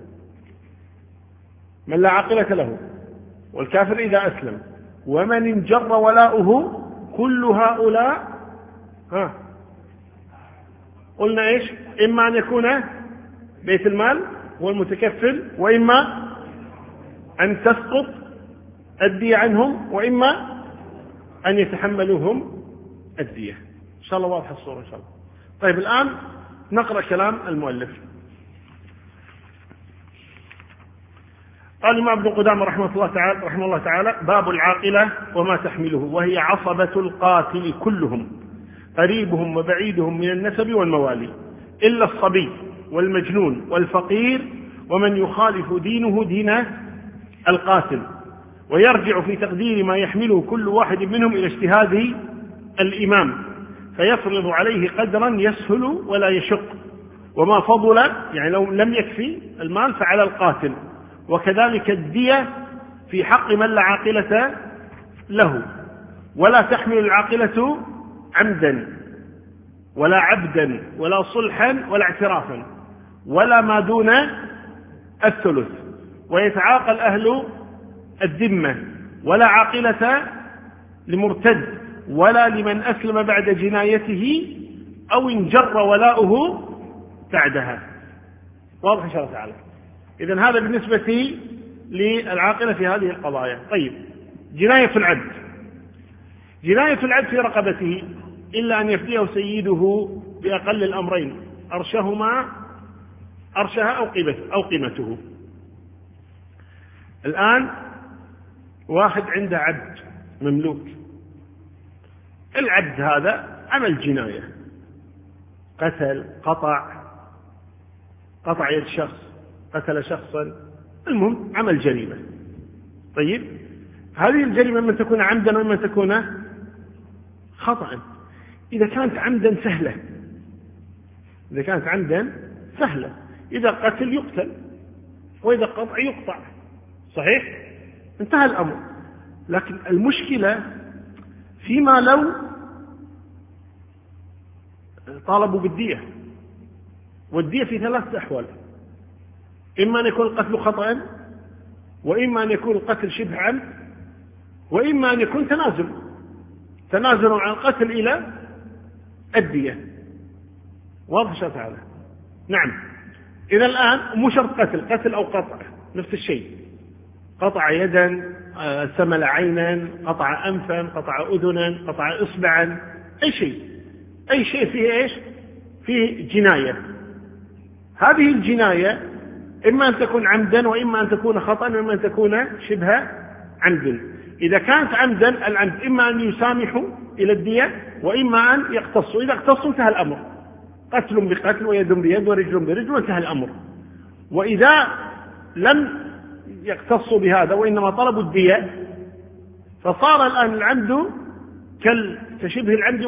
[SPEAKER 1] من لا عاقلة له، والكافر إذا أسلم، ومن انجر ولاؤه. كل هؤلاء قلنا إيش؟ إما أن يكون بيت المال هو المتكفل، وإما أن تسقط الدية عنهم، وإما أن يتحملوهم الدية. إن شاء الله واضح الصورة إن شاء الله. طيب الآن نقرأ كلام المؤلف. قال الإمام ابن قدامة رحمه الله تعالى: باب العاقلة وما تحمله، وهي عصبة القاتل كلهم، قريبهم وبعيدهم من النسب والموالي، إلا الصبي والمجنون والفقير ومن يخالف دينه دين القاتل، ويرجع في تقدير ما يحمله كل واحد منهم إلى اجتهاد الإمام، فيفرض عليه قدرا يسهل ولا يشق، وما فضل يعني لو لم يكفي المال فعلى القاتل. وكذلك الدية في حق من لا عاقلة له، ولا تحمل العاقلة عمدا ولا عبدا ولا صلحا ولا اعترافا ولا ما دون الثلث، ويتعاقل أهل الذمة، ولا عاقلة لمرتد ولا لمن أسلم بعد جنايته أو انجر ولاؤه بعدها. واضح إن شاء الله تعالى. إذن هذا بالنسبة للعاقلة في هذه القضايا. طيب، جناية العبد. جناية العبد في رقبته إلا أن يفديه سيده بأقل الأمرين، أرشها أو قيمته. الآن واحد عنده عبد مملوك، العبد هذا عمل جناية، قتل، قطع يد شخص، قتل شخصا، المهم عمل جريمة. طيب، هذه الجريمة من تكون عمدا ومن تكون خطأ. إذا كانت عمدا سهلة، إذا قتل يقتل، وإذا قطع يقطع، صحيح؟ انتهى الأمر. لكن المشكلة فيما لو طالبوا بالدية، والدية في 3 أحوال: إما أن يكون القتل خطأ، وإما أن يكون القتل شبه عمد، وإما أن يكون تنازل عن القتل إلى الدية. واضح شاء تعالى. نعم. إذا الآن مو شرط قتل أو قطع، نفس الشيء، قطع يدا، سمل عينا، قطع أنفا، قطع أذنا، قطع إصبعا، أي شيء فيه إيش؟ فيه جناية. هذه الجناية إما أن تكون عمدا، وإما أن تكون خطأ، وإما أن تكون شبه عمد. إذا كانت عمدا، العمد إما أن يسامحوا إلى الدية، وإما أن يقتصوا. إذا اقتصوا انتهى الأمر، قتل بقتل ويد بيد ورجل برجل، وانتهى الأمر. وإذا لم يقتصوا بهذا وإنما طلبوا الدية، فصار الآن العمد كشبه العمد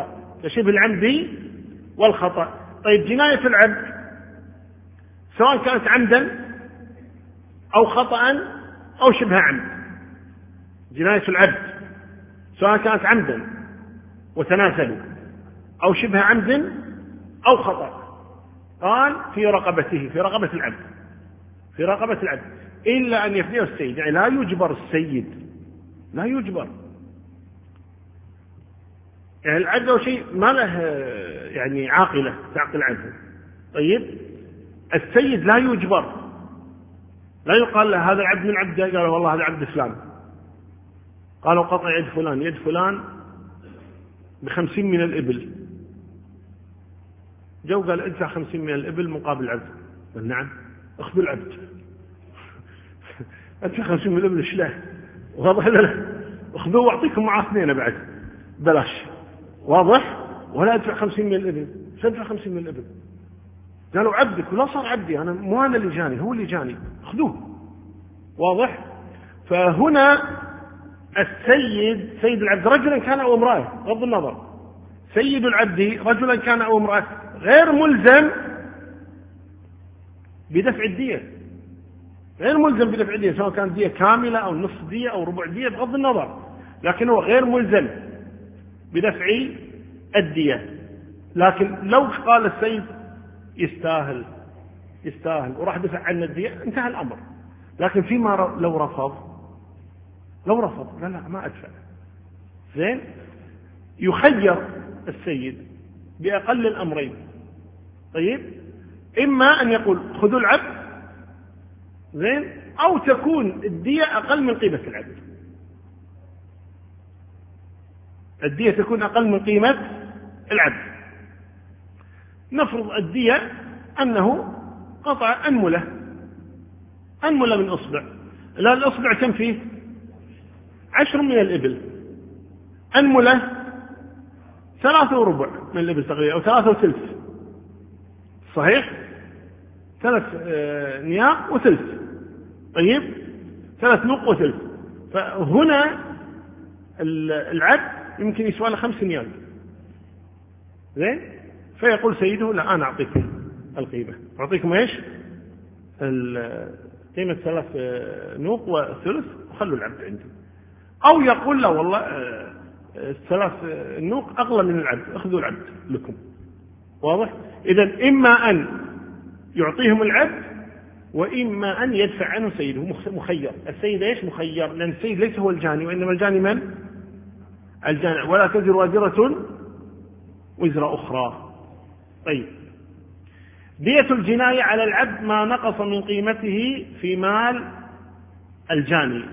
[SPEAKER 1] والخطأ. طيب، جناية العبد سواء كانت عمدا أو خطأ أو شبه عمد، جناية العبد سواء كانت عمدا وتناسلوا، أو شبه عمد أو خطأ. قال في رقبته، في رقبة العبد، في رقبة العبد، إلا أن يفديه السيد. يعني لا يجبر السيد، لا يجبر. يعني العبد أو شيء ما له يعني عاقلة تعقل عنه. طيب السيد لا يجبر، لا يقال له هذا العبد من عبده، قال والله هذا عبد فلان، قالوا قطع يد فلان، يد فلان ب50 من الإبل، جو قال ادفع 50 من الإبل مقابل العبد. قال نعم، اخذوا العبد. ادفع 50 من الإبل ايش له؟ واضح لا؟ اخذوه واعطيكم معاه 2 بعد بلاش. واضح؟ ولا ادفع 50 من الإبل. سادفع 50 من الإبل؟ قالوا عبدك، ولا صار عبدي، أنا مو أنا اللي جاني، هو اللي جاني، اخذوه. واضح؟ فهنا السيد، سيد العبد رجلا كان أو امرأة، بغض النظر، سيد العبد رجلا كان أو امرأة، غير ملزم بدفع الدية، غير ملزم بدفع الدية، سواء كانت دية كاملة أو نصف دية أو ربع دية، بغض النظر، لكن هو غير ملزم بدفع الدية. لكن لو قال السيد يستاهل وراح دفع عنا الدية، انتهى الأمر. لكن فيما لو رفض لا ما أدفع، زين، يخير السيد بأقل الأمرين. طيب إما أن يقول خذوا العبد، زين، أو تكون الدية أقل من قيمة العبد، الدية تكون أقل من قيمة العبد. نفرض الدية أنه قطع أنملة من أصبع، لا الأصبع كم فيه؟ 10 من الإبل، أنملة 3.25 من الإبل تقريبا، أو 3.3، صحيح؟ 3 نياق وثلث. طيب 3 نوق وثلث. فهنا العبد يمكن يسوى له 5 نياق، زين، فيقول سيده لا أنا أعطيكم القيمة، أعطيكم إيش؟ قيمة 3 نوق وثلث، وخلوا العبد عندي. أو يقول له والله 3 نوق أغلى من العبد، أخذوا العبد لكم. واضح؟ إذن إما أن يعطيهم العبد، وإما أن يدفع عنه سيده، مخير. السيد إيش؟ مخير، لأن السيد ليس هو الجاني، وإنما الجاني من؟ الجاني، ولا تزر وازرة وزر أخرى. طيب دية الجناية على العبد ما نقص من قيمته في مال الجاني.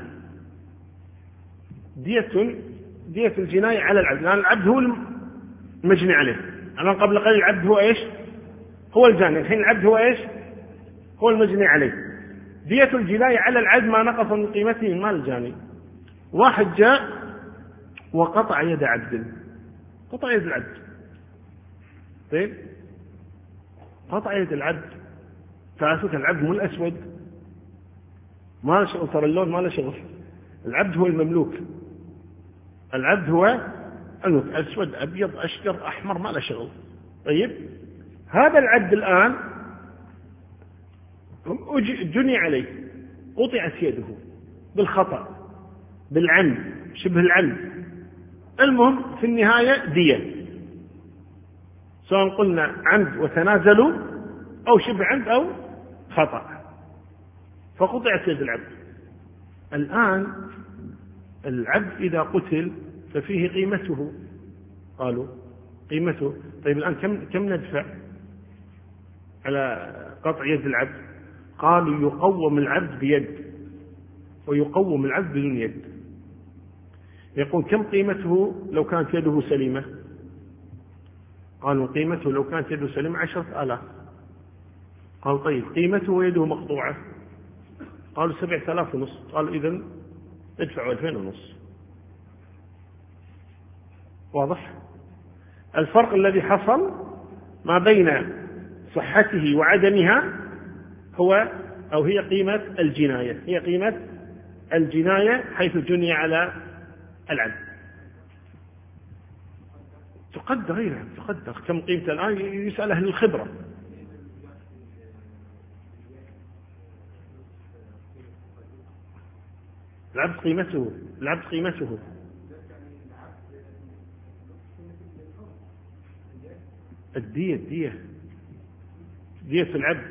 [SPEAKER 1] دية الجناية على العبد، لأن العبد هو المجني عليه. أنا قبل قليل العبد هو إيش؟ هو الجاني، الحين العبد هو إيش؟ هو المجني عليه. دية الجناية على العبد ما نقص من قيمته من مال الجاني. واحد جاء وقطع يد عبد، قطع يد العبد، طيب قطع يد العبد، فأسوك العبد مو الأسود، ما له شغل، ترى اللون ما له شغل، العبد هو المملوك، العبد هو المملوك، أسود أبيض أشقر أحمر ما له شغل. طيب هذا العبد الآن جني عليه، قطعت يده بالخطأ، بالعمد، شبه العمد، المهم في النهاية دية، سواء قلنا عمد وتنازلوا أو شبه عمد أو خطأ، فقطعت يد العبد. الآن العبد إذا قتل ففيه قيمته، قالوا قيمته. طيب الآن كم ندفع على قطع يد العبد؟ قالوا يقوم العبد بيد ويقوم العبد بدون يد. يقول كم قيمته لو كانت يده سليمة؟ قالوا قيمته لو كانت يده سليمة 10,000. قال طيب قيمته ويده مقطوعة؟ قالوا 7,500. قالوا إذن ادفعوا 2,500. واضح؟ الفرق الذي حصل ما بين صحته وعدمها هي قيمة الجناية، هي قيمة الجناية حيث جني على العبد. تقدر غيرها، تقدر كم قيمته الآن، يسأل أهل الخبرة. العبد قيمته الدية دية العبد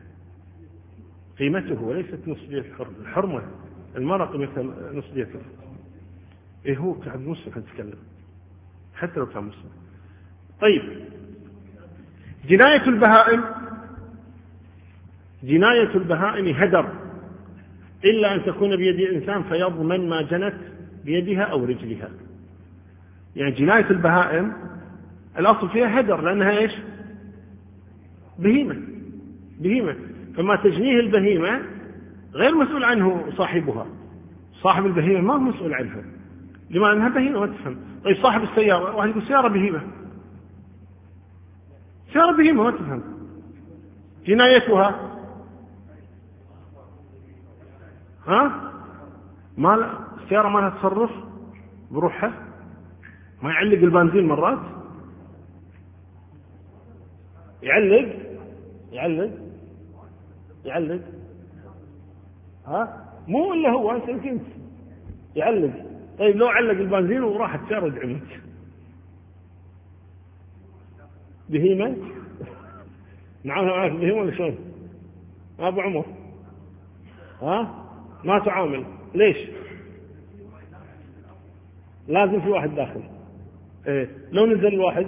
[SPEAKER 1] قيمته وليست نصف دية الحر. الحرمة المرأة قيمتها نصف دية الحر. إيه هو كعب مسلم هنتكلم حتى لو كان مسلم. طيب جناية البهائم هدر إلا أن تكون بيد الإنسان فيضمن ما جنت بيدها أو رجلها. يعني جناية البهائم الأصل فيها هدر لأنها إيش؟ بهيمة، فما تجنيه البهيمة غير مسؤول عنه صاحبها. صاحب البهيمة ما هو مسؤول عنها، لما أنها بهيمة ما تفهم. طيب صاحب السيارة واحد يقول سيارة بهيمة ما تفهم. جنايتها ما السيارة ما لها تصرف بروحها، ما يعلق البنزين مرات، يعلق مو إلا هو أنت كنت يعلق. طيب لو علق البنزين وراحت سيارة دعمت بهيمة معاك بهيمة ولا شلون؟ أبو عمر ما تعامل ليش؟ لازم في واحد داخل. لو نزل الواحد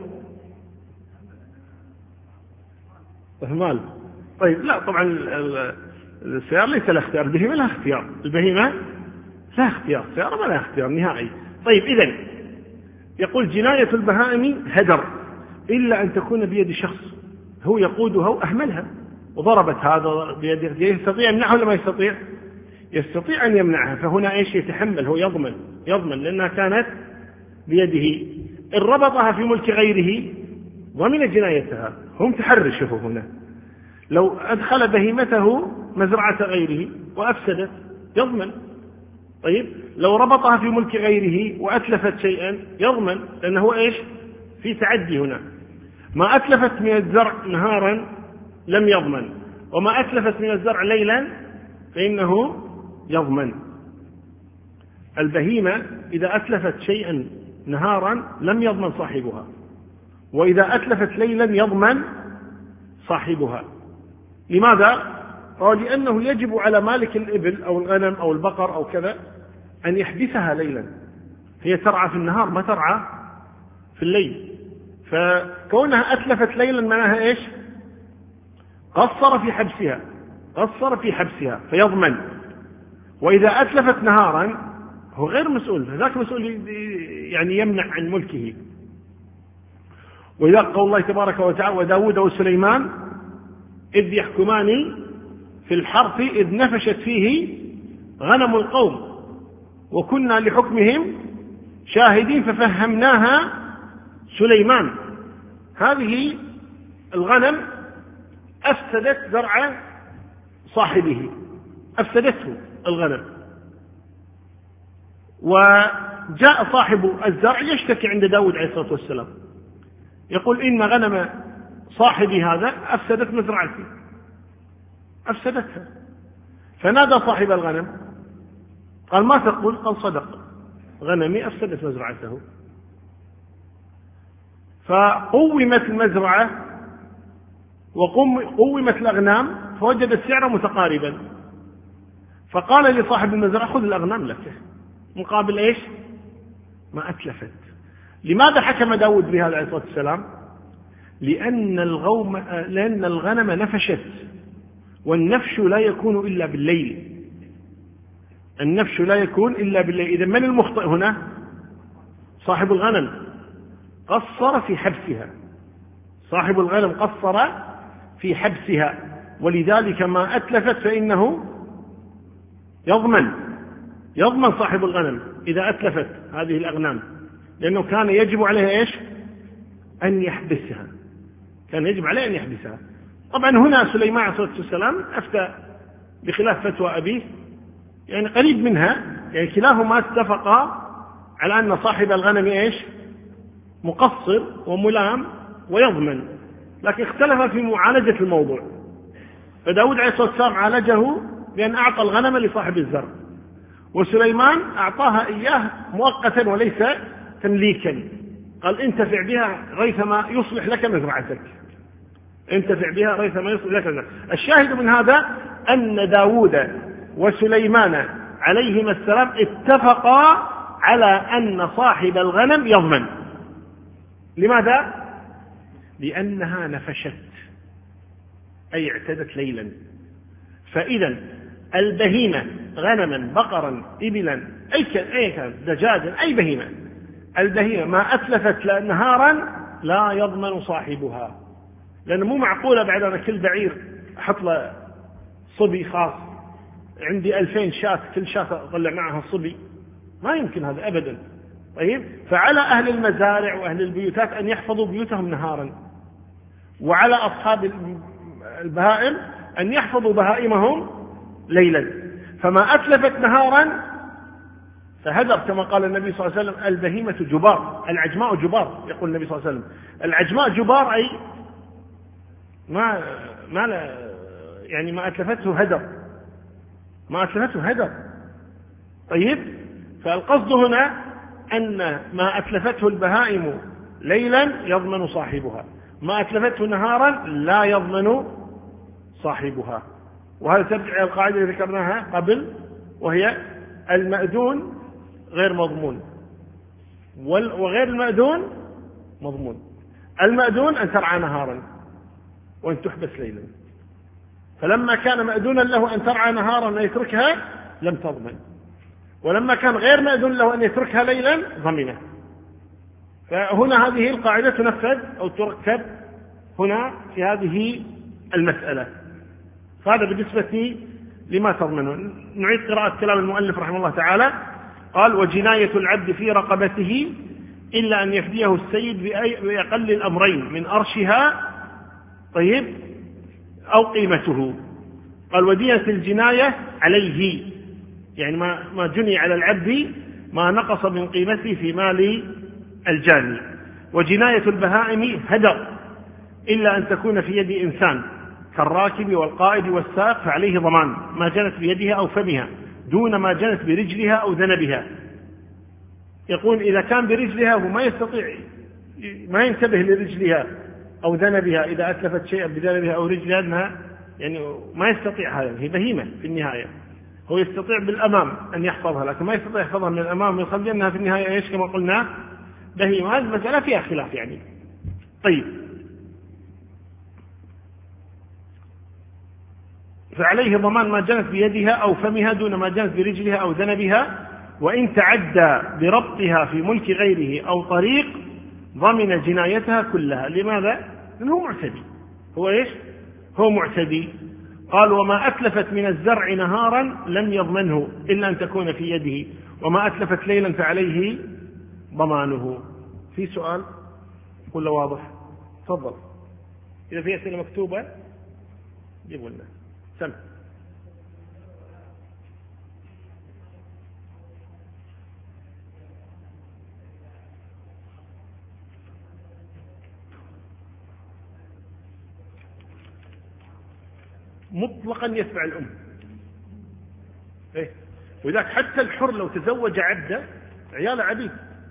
[SPEAKER 1] إهمال. طيب لا طبعا السيارة ليس لها اختيار، البهيمة لها اختيار، البهيمة لا اختيار، السيارة ما لها اختيار نهائي. طيب إذن يقول جناية البهائم هدر إلا أن تكون بيد شخص هو يقودها وأهملها وضربت هذا بيده، يستطيع يمنعها ولا ما يستطيع؟ يستطيع أن يمنعها. فهنا إيش يتحمل؟ هو يضمن لأنها كانت بيده. إن ربطها في ملك غيره ضمن جنايتها. هم تحرشه هنا، لو أدخل بهيمته مزرعة غيره وأفسدت يضمن. طيب لو ربطها في ملك غيره وأتلفت شيئا يضمن، لأنه إيش؟ في تعدي هنا. ما أتلفت من الزرع نهارا لم يضمن، وما أتلفت من الزرع ليلا فإنه يضمن. البهيمة إذا أتلفت شيئا نهارا لم يضمن صاحبها، وإذا أتلفت ليلا يضمن صاحبها. لماذا؟ قال لأنه يجب على مالك الإبل أو الغنم أو البقر أو كذا أن يحبسها ليلا، هي ترعى في النهار ما ترعى في الليل، فكونها أتلفت ليلا معناها إيش؟ قصر في حبسها فيضمن. وإذا أتلفت نهارا هو غير مسؤول، ذاك مسؤول يعني يمنع عن ملكه. وإذا قول الله تبارك وتعالى وداود وسليمان إذ يحكمان في الحرث إذ نفشت فيه غنم القوم وكنا لحكمهم شاهدين ففهمناها سليمان. هذه الغنم أفسدت زرع صاحبه، أفسدته الغنم، وجاء صاحب الزرع يشتكي عند داود عليه الصلاة والسلام يقول إن غنم صاحبي هذا أفسدت مزرعتي، أفسدتها. فنادى صاحب الغنم قال ما تقول؟ قال صدق، غنمي أفسدت مزرعته. فقومت المزرعة وقومت الأغنام فوجد السعر متقاربا، فقال لصاحب المزرعة خذ الأغنام لك مقابل إيش؟ ما أتلفت. لماذا حكم داود بهذا عليه الصلاة والسلام؟ لأن الغنم نفشت، والنفش لا يكون إلا بالليل، النفش لا يكون إلا بالليل. إذا من المخطئ هنا؟ صاحب الغنم قصر في حبسها، صاحب الغنم قصر في حبسها، ولذلك ما أتلفت فإنه يضمن صاحب الغنم إذا أتلفت هذه الأغنام، لأنه كان يجب عليه إيش؟ أن يحبسها، كان يجب عليه أن يحبسها. طبعا هنا سليمان عليه الصلاة والسلام أفتى بخلاف فتوى أبيه، يعني قريب منها، يعني كلاهما اتفقا على أن صاحب الغنم إيش؟ مقصر وملام ويضمن، لكن اختلف في معالجة الموضوع. فداود عليه الصلاة والسلام عالجه بأن أعطى الغنم لصاحب الزرع، وسليمان أعطاها إياه مؤقتا وليس تمليكا، قال انتفع بها ريثما يصلح لك مزرعتك، انتفع بها ريثما يصلح لك مزرعتك. الشاهد من هذا أن داود وسليمان عليهما السلام اتفقا على أن صاحب الغنم يضمن. لماذا؟ لأنها نفشت، أي اعتدت ليلا. فإذا البهيمة غنما بقرا إبلا أي كان دجاجا أي بهيمة، البهيمة ما أتلفت نهارا لا يضمن صاحبها، لأنه مو معقولة بعد أنا كل بعير أحط له صبي خاص، عندي 2000 شاة كل شاة أطلع معها صبي، ما يمكن هذا أبدا. طيب، فعلى أهل المزارع وأهل البيوتات أن يحفظوا بيوتهم نهارا، وعلى أصحاب البهائم أن يحفظوا بهائمهم ليلا. فما أتلفت نهارا فهدر، كما قال النبي صلى الله عليه وسلم: البهيمة جبار، العجماء جبار. يقول النبي صلى الله عليه وسلم: العجماء جبار، أي ما أتلفته هدر، ما أتلفته هدر. طيب، فالقصد هنا أن ما أتلفته البهائم ليلا يضمن صاحبها، ما أتلفته نهارا لا يضمن صاحبها. وهذا ترجع إلى القاعدة اللي ذكرناها قبل، وهي المأذون غير مضمون، وغير المأذون مضمون. المأذون أن ترعى نهارا وأن تحبس ليلا، فلما كان مأذونا له أن ترعى نهارا وأن يتركها لم تضمن، ولما كان غير مأذون له أن يتركها ليلا ضمنه. فهنا هذه القاعدة تنفذ أو تركب هنا في هذه المسألة. فهذا بالنسبة لما تضمنون. نعيد قراءة كلام المؤلف رحمه الله تعالى. قال: وجناية العبد في رقبته إلا أن يفديه السيد بأقل الأمرين من أرشها، طيب، أو قيمته. قال: ودية الجناية عليه، يعني ما جني على العبد ما نقص من قيمته في مال الجاني. وجناية البهائم هدر إلا أن تكون في يد إنسان كالراكب والقائد والسائق، فعليه ضمان ما جنت بيدها أو فمها دون ما جنت برجلها أو ذنبها. يقول إذا كان برجلها وما يستطيع، ما ينتبه لرجلها أو ذنبها، إذا أتلفت شيئا بذنبها أو رجلها أنها يعني ما يستطيع، هذا هي بهيمة في النهاية. هو يستطيع بالأمام أن يحفظها، لكن ما يستطيع يحفظها من الأمام من الخلف، لأنها في النهاية إيش كما قلنا بهيمة. هذه المسألة فيها خلاف يعني. طيب، فعليه ضمان ما جنت بيدها أو فمها دون ما جنت برجلها أو ذنبها، وإن تعدى بربطها في ملك غيره أو طريق ضمن جنايتها كلها. لماذا؟ لأنه معتدي. هو إيش؟ هو معتدي. قال: وما أتلفت من الزرع نهارا لم يضمنه إلا أن تكون في يده، وما أتلفت ليلا فعليه ضمانه. في سؤال ولا واضح؟ تفضل. إذا في أسئلة مكتوبة جيبوا لنا. سم. مطلقا يتبع الأم. وذاك حتى الحر لو تزوج عبدا عيال عبيد.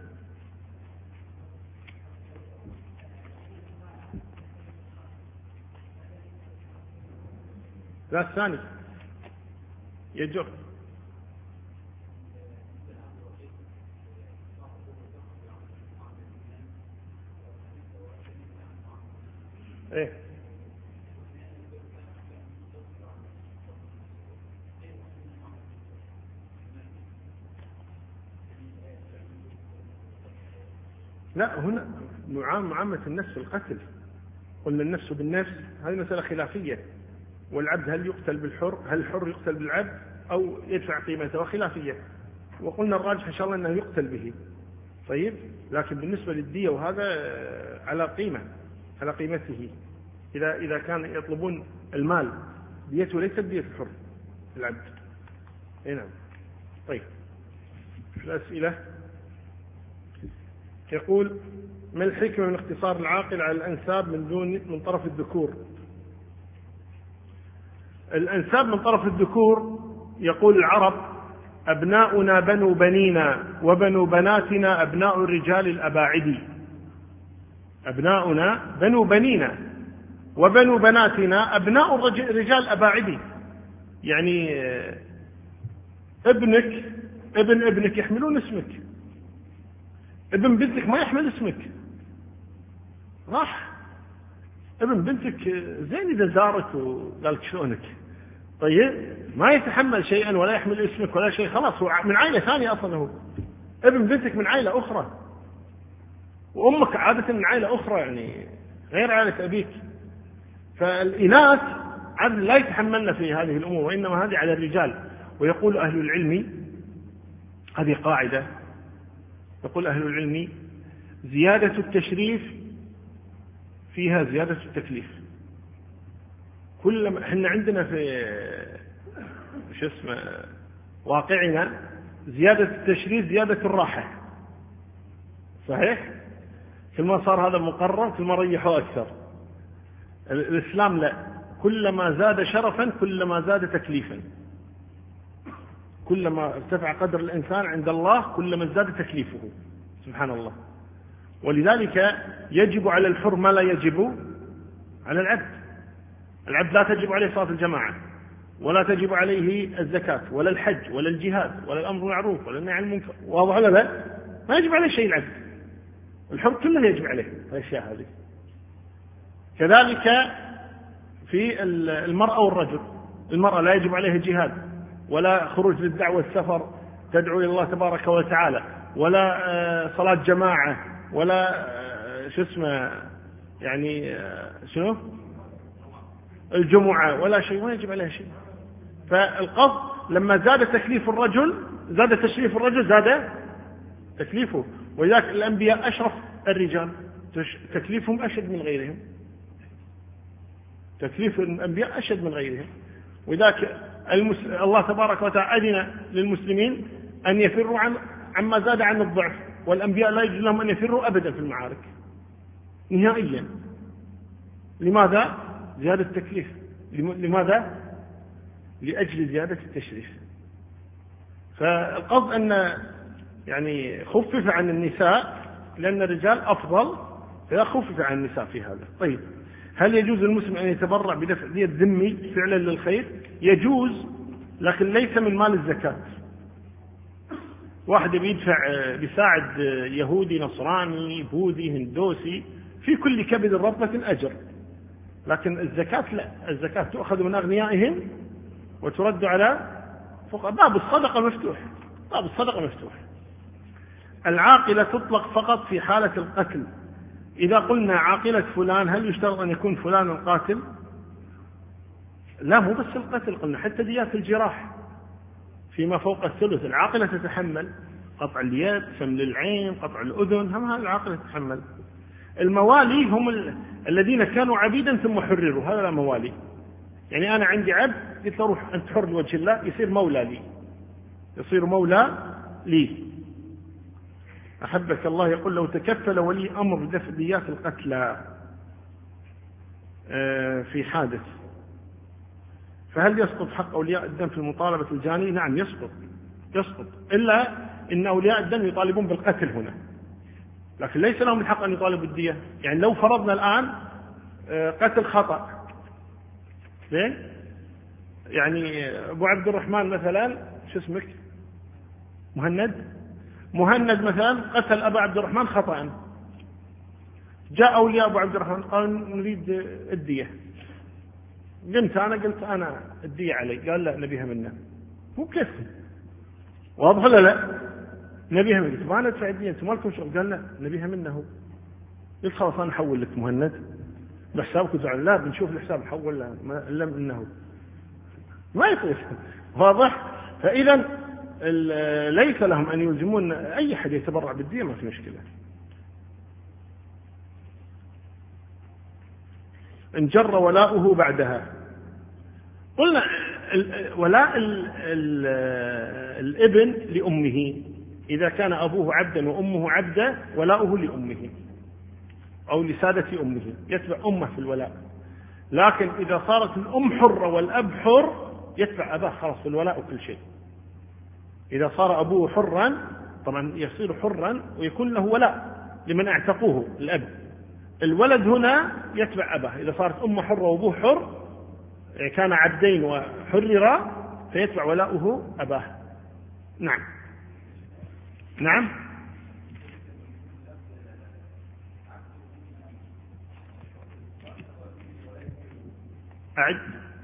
[SPEAKER 1] لا، الثاني يجر. لا، هنا معامة النفس في القتل. قلنا النفس بالنفس، هذه مسألة خلافية. والعبد هل يقتل بالحر؟ هل الحر يقتل بالعبد أو يدفع قيمته؟ وخلافية. وقلنا الراجح إن شاء الله أنه يقتل به. طيب، لكن بالنسبة للدية وهذا على قيمة، على قيمته. إذا كان يطلبون المال، ديته ليست دية الحر العبد. نعم. طيب، الأسئلة. يقول: ما الحكمة من اختصار العاقل على الأنساب من طرف الذكور؟ الأنساب من طرف الذكور، يقول العرب: أبناؤنا بنو بنينا وبنو بناتنا أبناء الرجال الأباعد. أبناؤنا بنو بنينا وبنو بناتنا أبناء الرجال أباعدي. يعني ابنك ابن ابنك يحملون اسمك، ابن بنتك ما يحمل اسمك، راح ابن بنتك زين إذا زارك وقالك شلونك، طيب ما يتحمل شيئا ولا يحمل اسمك ولا شيء، خلاص هو من عائلة ثانية أصلا، هو ابن بنتك من عائلة أخرى، وأمك عادة من عائلة أخرى يعني غير عائلة أبيك. فالإناث عادة لا يتحملن في هذه الأمور، وإنما هذه على الرجال. ويقول أهل العلم، هذه قاعدة، يقول أهل العلم: زيادة التشريف فيها زيادة التكليف. كلما احنا عندنا في واقعنا زيادة التشريف زيادة الراحة، صحيح؟ كل ما صار هذا مقرر كل ما ريحوا أكثر. الإسلام لا، كلما زاد شرفا كلما زاد تكليفا، كلما ارتفع قدر الإنسان عند الله كلما ازداد تكليفه، سبحان الله. ولذلك يجب على الحر ما لا يجب على العبد. العبد لا تجب عليه صلاة الجماعة، ولا تجب عليه الزكاة، ولا الحج، ولا الجهاد، ولا الأمر بالمعروف، ولا النهي عن المنكر، واضح ولا لا؟ ما يجب عليه شيء العبد. الحر كله يجب عليه الأشياء هذه. كذلك في المرأة والرجل، المرأة لا يجب عليها جهاد، ولا خروج للدعوة السفر تدعو إلى الله تبارك وتعالى، ولا صلاة جماعة، ولا يعني شنو الجمعة، ولا شيء، ما يجب عليها شيء. فالقصد لما زاد تكليف الرجل زاد تشريف الرجل زاد تكليفه. ولذلك الأنبياء أشرف الرجال، تكليفهم أشد من غيرهم، تكليف الأنبياء أشد من غيرهم. وذاك الله تبارك وتعالى أذن للمسلمين أن يفروا عما زاد عن الضعف، والأنبياء لا يجوز لهم أن يفروا أبدا في المعارك نهائيا. لماذا؟ زيادة التكليف. لماذا؟ لأجل زيادة التشريف. فالقصد أن يعني خفف عن النساء لأن الرجال أفضل، فلا خفف عن النساء في هذا. طيب، هل يجوز للمسلم أن يتبرع بدفع دية ذمي فعلا للخير؟ يجوز، لكن ليس من مال الزكاة. واحد بيدفع بيساعد يهودي نصراني بوذي هندوسي، في كل كبد رطبة أجر، لكن الزكاة لا، الزكاة تؤخذ من أغنيائهم وترد على فقراء. باب الصدقة مفتوح، باب الصدقة مفتوح. العاقلة تطلق فقط في حالة القتل. إذا قلنا عاقلة فلان هل يشترط أن يكون فلان القاتل؟ لا، مو بس القتل، قلنا حتى ديات الجراح فيما فوق الثلث العاقلة تتحمل، قطع اليد، سمل العين، قطع الأذن، هم هذه العاقلة تتحمل. الموالي هم الذين كانوا عبيدا ثم حرروا، هذا لا موالي. يعني أنا عندي عبد قلت له روح أنت حر لوجه الله، يصير مولى لي، يصير مولى لي. أحبك الله يقول: لو تكفل ولي أمر بدفع ديات القتلى في حادث فهل يسقط حق أولياء الدم في مطالبة الجاني؟ نعم يسقط، إلا إن أولياء الدم يطالبون بالقتل هنا، لكن ليس لهم الحق أن يطالبوا بالدية. يعني لو فرضنا الآن قتل خطأ، يعني أبو عبد الرحمن مثلا، شو اسمك؟ مهند مثلا قتل أبا عبد الرحمن خطأ، جاء أولياء أبو عبد الرحمن قالوا نريد الدية. قلت أنا الدية علي، قال لا نبيها منه. مو كيف، واضح ولا لا؟ نبيها منه، ما ندفع الدية، أنتم ما لكم شغل. قال لا نبيها منه. قلت خلاص أنا أحول لك مهند بحسابك وزعل. لا بنشوف الحساب حول له، ما لم إنه ما يصير. واضح؟ فإذا ليس لهم أن يلزمون أي حد يتبرع بالدية، ما في مشكلة. إن جر ولاؤه بعدها، قلنا ولاء الابن لأمه، إذا كان أبوه عبدا وأمه عبدا ولاؤه لأمه أو لسادة أمه، يتبع أمه في الولاء. لكن إذا صارت الأم حرة والأب حر يتبع أباه خلاص في الولاء وكل شيء. إذا صار أبوه حرا طبعا يصير حرا ويكون له ولاء لمن اعتقوه الأب. الولد هنا يتبع أباه، إذا صارت أمه حرة وأبوه حر، يعني كان عبدين وحررا، فيتبع ولاؤه أباه. نعم. نعم. أعد.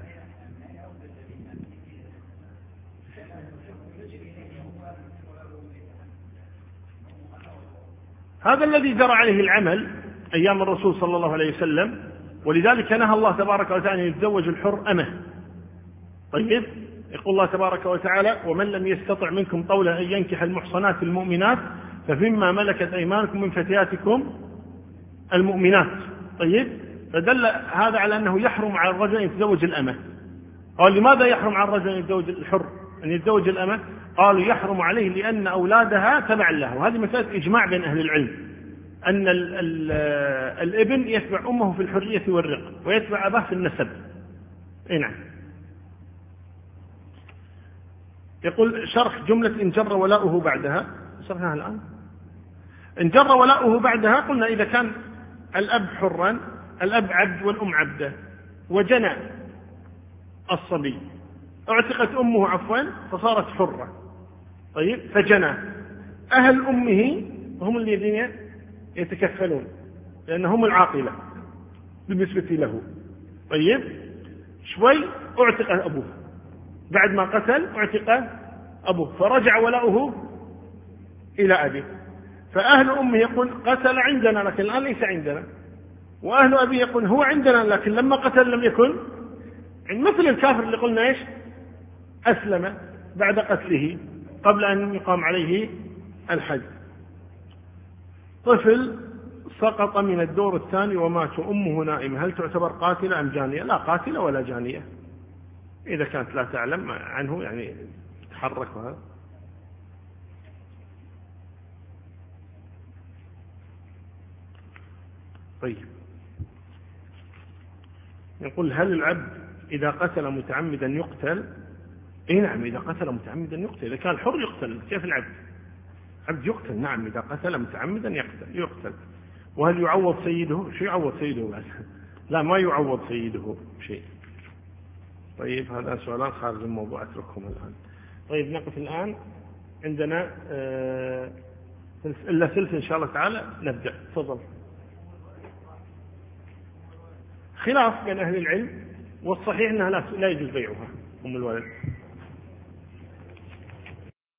[SPEAKER 1] هذا الذي جرى عليه العمل أيام الرسول صلى الله عليه وسلم، ولذلك نهى الله تبارك وتعالى أن يتزوج الحر أمه. طيب، يقول الله تبارك وتعالى: ومن لم يستطع منكم طولا أن ينكح المحصنات المؤمنات فمما ملكت أيمانكم من فتياتكم المؤمنات. طيب، فدل هذا على أنه يحرم على الرجل أن يتزوج الأمة. قال: لماذا يحرم على الرجل أن يتزوج الحر أن يتزوج الأمة؟ قالوا: يحرم عليه لأن أولادها تبع له. وهذه مسألة إجماع بين أهل العلم، أن الابن يتبع أمه في الحرية والرق، ويتبع أباه في النسب. نعم. يقول شرح جملة إن جر ولاؤه بعدها، شرحناها الآن. إن جر ولاؤه بعدها قلنا إذا كان الأب حرا، الأب عبد والأم عبدة، وجنى الصبي، اعتقت أمه عفوا فصارت حرة. طيب، فجنى، أهل أمه هم الذين يتكفلون لأنهم العاقلة بالنسبة له. طيب، شوي اعتق أبوه، بعد ما قتل اعتق أبوه، فرجع ولاؤه إلى أبيه. فأهل أمه يقول قتل عندنا لكن الآن ليس عندنا، وأهل أبيه يقول هو عندنا لكن لما قتل لم يكن. مثل الكافر اللي قلنا إيش؟ أسلم بعد قتله قبل أن يقام عليه الحد. طفل سقط من الدور الثاني ومات وأمه نائمة، هل تعتبر قاتلة أم جانية؟ لا قاتلة ولا جانية، إذا كانت لا تعلم عنه يعني تحرك. وهذا طيب. يقول هل العبد إذا قتل متعمدا يقتل؟ إيه نعم، إذا قتل متعمدا يقتل. إذا كان حر يقتل، كيف العبد؟ عبد يقتل. نعم، إذا قتل متعمدا يقتل. وهل يعوض سيده؟ شو يعوض سيده بس؟ لا، ما يعوض سيده شيء. طيب، هذا سؤالان خارج الموضوع أتركهم الآن. طيب، نقف الآن عندنا إلا ثلث إن شاء الله تعالى نبدأ. تفضل. خلاف بين أهل العلم، والصحيح أنها لا يجوز بيعها أم الولد.